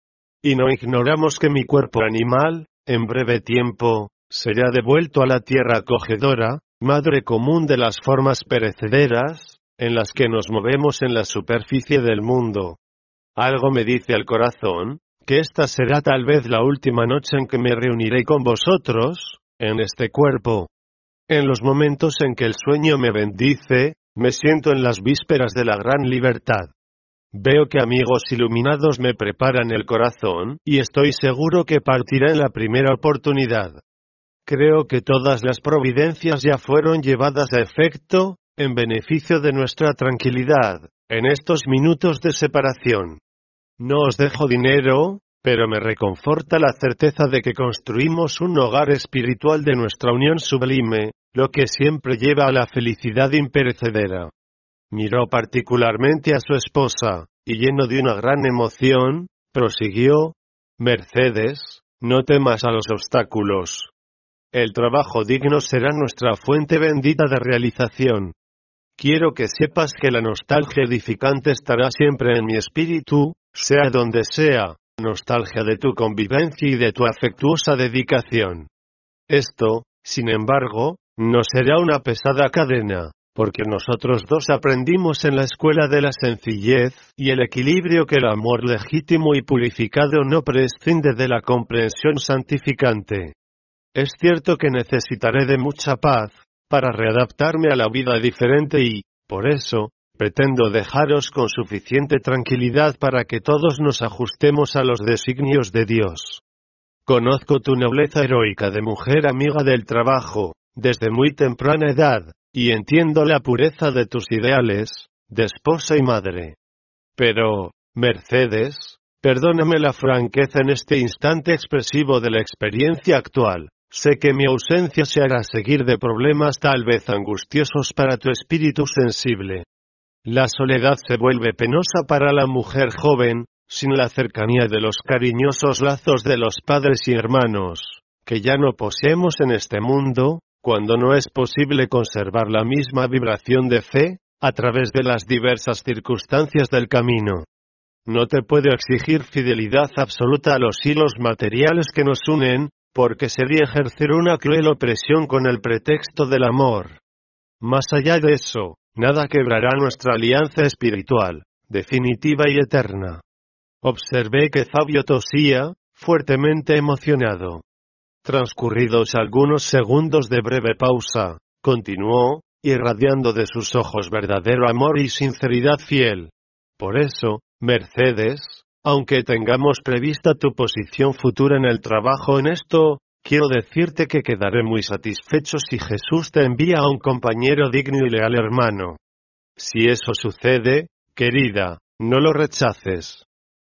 Y no ignoramos que mi cuerpo animal, en breve tiempo, será devuelto a la tierra acogedora, madre común de las formas perecederas, en las que nos movemos en la superficie del mundo. Algo me dice al corazón, que esta será tal vez la última noche en que me reuniré con vosotros, en este cuerpo. En los momentos en que el sueño me bendice, me siento en las vísperas de la gran libertad. Veo que amigos iluminados me preparan el corazón, y estoy seguro que partiré en la primera oportunidad. Creo que todas las providencias ya fueron llevadas a efecto, en beneficio de nuestra tranquilidad, en estos minutos de separación. No os dejo dinero, pero me reconforta la certeza de que construimos un hogar espiritual de nuestra unión sublime, lo que siempre lleva a la felicidad imperecedera. Miró particularmente a su esposa, y lleno de una gran emoción, prosiguió: Mercedes, no temas a los obstáculos. El trabajo digno será nuestra fuente bendita de realización. Quiero que sepas que la nostalgia edificante estará siempre en mi espíritu, sea donde sea, nostalgia de tu convivencia y de tu afectuosa dedicación. Esto, sin embargo, no será una pesada cadena, porque nosotros dos aprendimos en la escuela de la sencillez y el equilibrio que el amor legítimo y purificado no prescinde de la comprensión santificante. Es cierto que necesitaré de mucha paz, para readaptarme a la vida diferente y, por eso, pretendo dejaros con suficiente tranquilidad para que todos nos ajustemos a los designios de Dios. Conozco tu nobleza heroica de mujer amiga del trabajo, desde muy temprana edad, y entiendo la pureza de tus ideales, de esposa y madre. Pero, Mercedes, perdóname la franqueza en este instante expresivo de la experiencia actual. Sé que mi ausencia se hará seguir de problemas tal vez angustiosos para tu espíritu sensible. La soledad se vuelve penosa para la mujer joven, sin la cercanía de los cariñosos lazos de los padres y hermanos, que ya no poseemos en este mundo, cuando no es posible conservar la misma vibración de fe, a través de las diversas circunstancias del camino. No te puedo exigir fidelidad absoluta a los hilos materiales que nos unen, porque sería ejercer una cruel opresión con el pretexto del amor. Más allá de eso, nada quebrará nuestra alianza espiritual, definitiva y eterna. Observé que Fabio tosía, fuertemente emocionado. Transcurridos algunos segundos de breve pausa, continuó, irradiando de sus ojos verdadero amor y sinceridad fiel. Por eso, Mercedes, aunque tengamos prevista tu posición futura en el trabajo en esto, quiero decirte que quedaré muy satisfecho si Jesús te envía a un compañero digno y leal hermano. Si eso sucede, querida, no lo rechaces.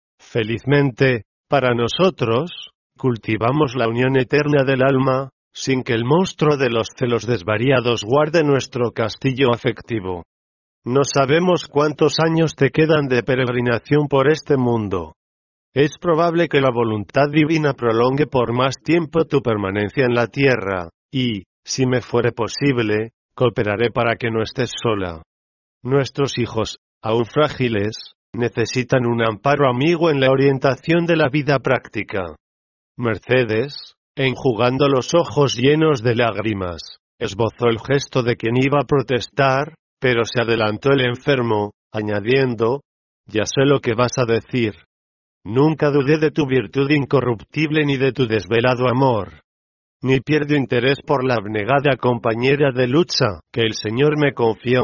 Felizmente, para nosotros, cultivamos la unión eterna del alma, sin que el monstruo de los celos desvariados guarde nuestro castillo afectivo. No sabemos cuántos años te quedan de peregrinación por este mundo. Es probable que la voluntad divina prolongue por más tiempo tu permanencia en la tierra, y, si me fuere posible, cooperaré para que no estés sola. Nuestros hijos, aún frágiles, necesitan un amparo amigo en la orientación de la vida práctica. Mercedes, enjugando los ojos llenos de lágrimas, esbozó el gesto de quien iba a protestar, pero se adelantó el enfermo, añadiendo: ya sé lo que vas a decir. Nunca dudé de tu virtud incorruptible ni de tu desvelado amor. Ni pierdo interés por la abnegada compañera de lucha que el Señor me confió.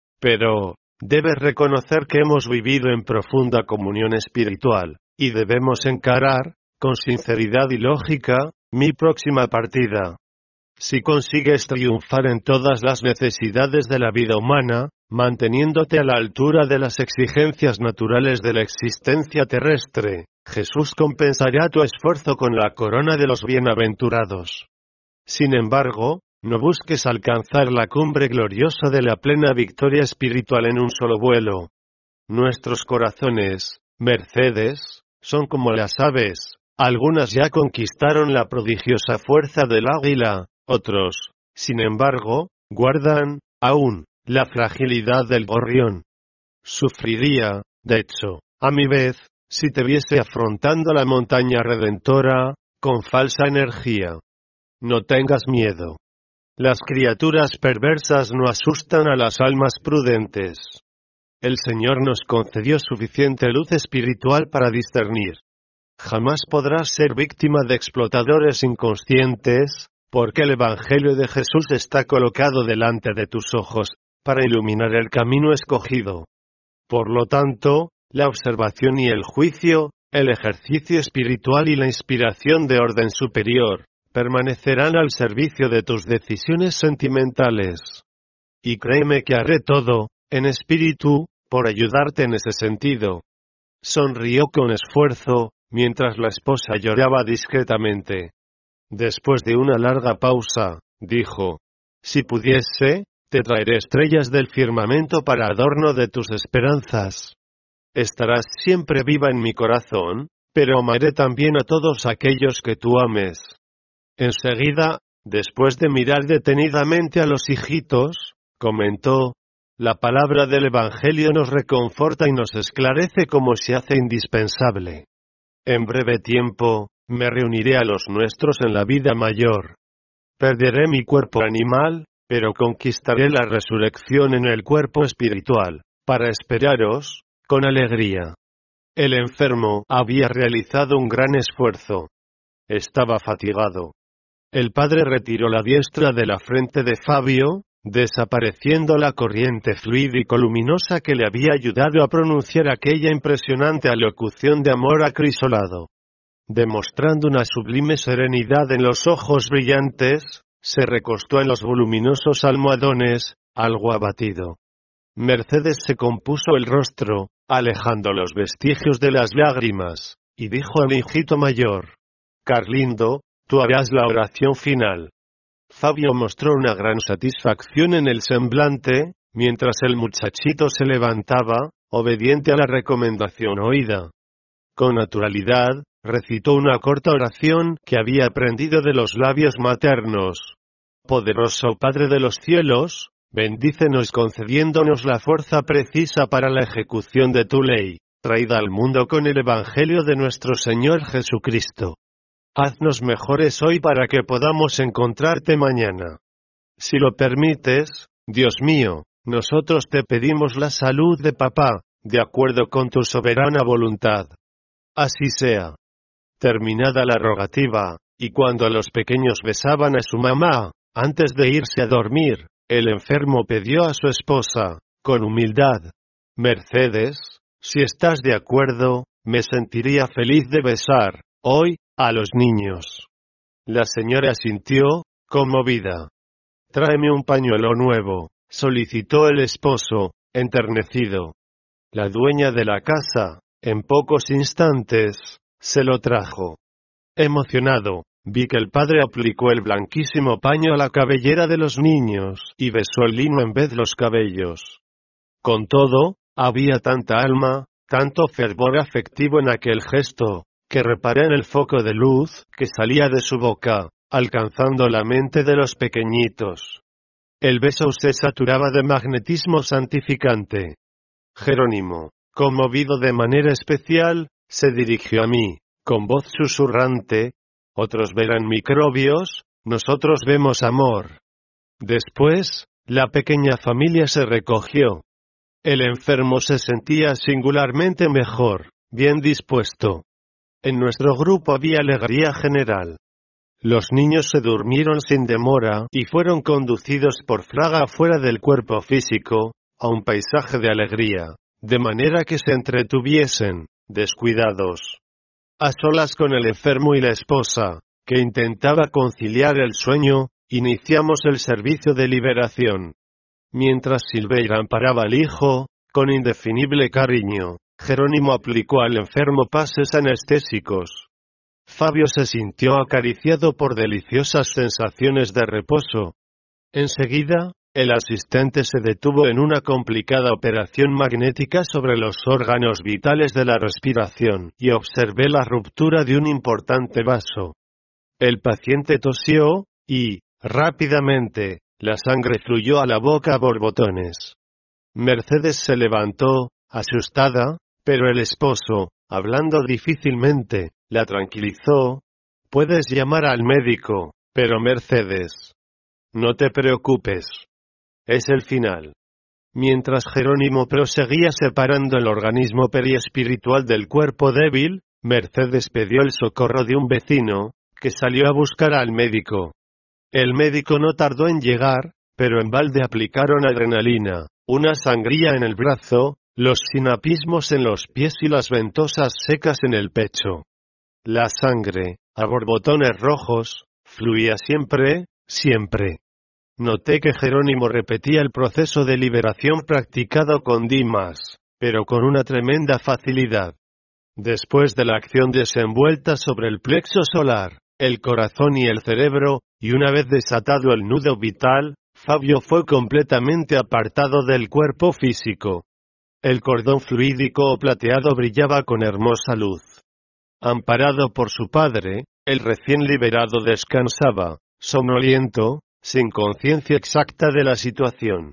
Pero, debes reconocer que hemos vivido en profunda comunión espiritual, y debemos encarar, con sinceridad y lógica, mi próxima partida. Si consigues triunfar en todas las necesidades de la vida humana, manteniéndote a la altura de las exigencias naturales de la existencia terrestre, Jesús compensará tu esfuerzo con la corona de los bienaventurados. Sin embargo, no busques alcanzar la cumbre gloriosa de la plena victoria espiritual en un solo vuelo. Nuestros corazones, Mercedes, son como las aves, algunas ya conquistaron la prodigiosa fuerza del águila, otros, sin embargo, guardan, aún, la fragilidad del gorrión. Sufriría, De hecho, a mi vez, si te viese afrontando la montaña redentora, con falsa energía. No tengas miedo. Las criaturas perversas no asustan a las almas prudentes. El Señor nos concedió suficiente luz espiritual para discernir. Jamás podrás ser víctima de explotadores inconscientes, porque el Evangelio de Jesús está colocado delante de tus ojos, para iluminar el camino escogido. Por lo tanto, la observación y el juicio, el ejercicio espiritual y la inspiración de orden superior, permanecerán al servicio de tus decisiones sentimentales. Y créeme que haré todo, en espíritu, por ayudarte en ese sentido. Sonrió con esfuerzo, mientras la esposa lloraba discretamente. Después de una larga pausa, dijo: si pudiese, te traeré estrellas del firmamento para adorno de tus esperanzas. Estarás siempre viva en mi corazón, pero amaré también a todos aquellos que tú ames. Enseguida, después de mirar detenidamente a los hijitos, comentó: la palabra del Evangelio nos reconforta y nos esclarece como se hace indispensable. En breve tiempo, me reuniré a los nuestros en la vida mayor. Perderé mi cuerpo animal, pero conquistaré la resurrección en el cuerpo espiritual, para esperaros, con alegría. El enfermo había realizado un gran esfuerzo. Estaba fatigado. El padre retiró la diestra de la frente de Fabio, desapareciendo la corriente fluídico-luminosa que le había ayudado a pronunciar aquella impresionante alocución de amor acrisolado. Demostrando una sublime serenidad en los ojos brillantes, se recostó en los voluminosos almohadones, algo abatido. Mercedes se compuso el rostro, alejando los vestigios de las lágrimas, y dijo al hijito mayor: Carlindo, tú harás la oración final. Fabio mostró una gran satisfacción en el semblante, mientras el muchachito se levantaba, obediente a la recomendación oída. Con naturalidad, recitó una corta oración que había aprendido de los labios maternos. Poderoso Padre de los cielos, bendícenos concediéndonos la fuerza precisa para la ejecución de tu ley, traída al mundo con el Evangelio de nuestro Señor Jesucristo. Haznos mejores hoy para que podamos encontrarte mañana. Si lo permites, Dios mío, nosotros te pedimos la salud de papá, de acuerdo con tu soberana voluntad. Así sea. Terminada la rogativa, y cuando los pequeños besaban a su mamá, antes de irse a dormir, el enfermo pidió a su esposa, con humildad: Mercedes, si estás de acuerdo, me sentiría feliz de besar, hoy, a los niños. La señora asintió, conmovida. Tráeme un pañuelo nuevo, solicitó el esposo, enternecido. La dueña de la casa, en pocos instantes, se lo trajo. Emocionado, vi que el padre aplicó el blanquísimo paño a la cabellera de los niños y besó el lino en vez de los cabellos. Con todo, había tanta alma, tanto fervor afectivo en aquel gesto, que reparé en el foco de luz que salía de su boca, alcanzando la mente de los pequeñitos. El beso se saturaba de magnetismo santificante. Jerónimo, conmovido de manera especial, se dirigió a mí, con voz susurrante: otros verán microbios, nosotros vemos amor. Después, la pequeña familia se recogió. El enfermo se sentía singularmente mejor, bien dispuesto. En nuestro grupo había alegría general. Los niños se durmieron sin demora y fueron conducidos por Fraga fuera del cuerpo físico, a un paisaje de alegría, de manera que se entretuviesen, descuidados. A solas con el enfermo y la esposa, que intentaba conciliar el sueño, iniciamos el servicio de liberación. Mientras Silveira amparaba al hijo, con indefinible cariño, Jerónimo aplicó al enfermo pases anestésicos. Fabio se sintió acariciado por deliciosas sensaciones de reposo. Enseguida, el asistente se detuvo en una complicada operación magnética sobre los órganos vitales de la respiración y observé la ruptura de un importante vaso. El paciente tosió, y, rápidamente, la sangre fluyó a la boca a borbotones. Mercedes se levantó, asustada, Pero el esposo, hablando difícilmente, la tranquilizó. Puedes llamar al médico, pero Mercedes, no te preocupes. Es el final. Mientras Jerónimo proseguía separando el organismo periespiritual del cuerpo débil, Mercedes pidió el socorro de un vecino, que salió a buscar al médico. El médico no tardó en llegar, pero en balde aplicaron adrenalina, una sangría en el brazo, los sinapismos en los pies y las ventosas secas en el pecho. La sangre, a borbotones rojos, fluía siempre, siempre. Noté que Jerónimo repetía el proceso de liberación practicado con Dimas, pero con una tremenda facilidad. Después de la acción desenvuelta sobre el plexo solar, el corazón y el cerebro, y una vez desatado el nudo vital, Fabio fue completamente apartado del cuerpo físico. El cordón fluídico o plateado brillaba con hermosa luz. Amparado por su padre, el recién liberado descansaba, somnoliento, sin conciencia exacta de la situación.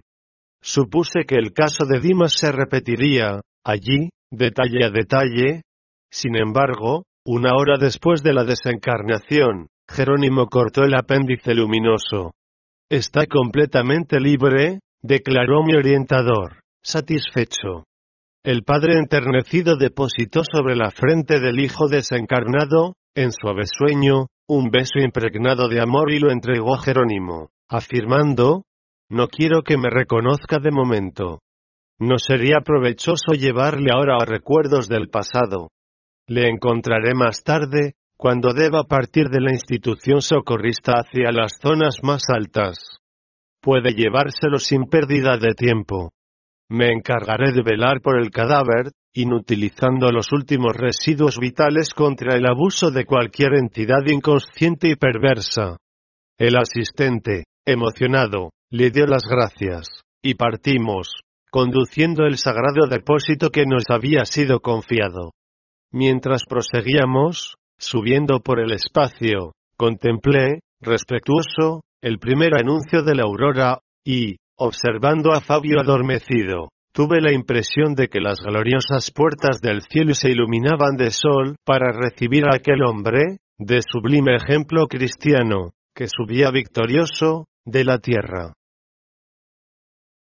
Supuse que el caso de Dimas se repetiría, allí, detalle a detalle. Sin embargo, una hora después de la desencarnación, Jerónimo cortó el apéndice luminoso. Está completamente libre, declaró mi orientador, satisfecho. El padre enternecido depositó sobre la frente del hijo desencarnado, en suave sueño, un beso impregnado de amor y lo entregó a Jerónimo, afirmando: no quiero que me reconozca de momento. No sería provechoso llevarle ahora a recuerdos del pasado. Le encontraré más tarde, cuando deba partir de la institución socorrista hacia las zonas más altas. Puede llevárselo sin pérdida de tiempo. Me encargaré de velar por el cadáver, inutilizando los últimos residuos vitales contra el abuso de cualquier entidad inconsciente y perversa. El asistente, emocionado, le dio las gracias, y partimos, conduciendo el sagrado depósito que nos había sido confiado. Mientras proseguíamos, subiendo por el espacio, contemplé, respetuoso, el primer anuncio de la aurora, y, observando a Fabio adormecido, tuve la impresión de que las gloriosas puertas del cielo se iluminaban de sol para recibir a aquel hombre, de sublime ejemplo cristiano, que subía victorioso, de la tierra.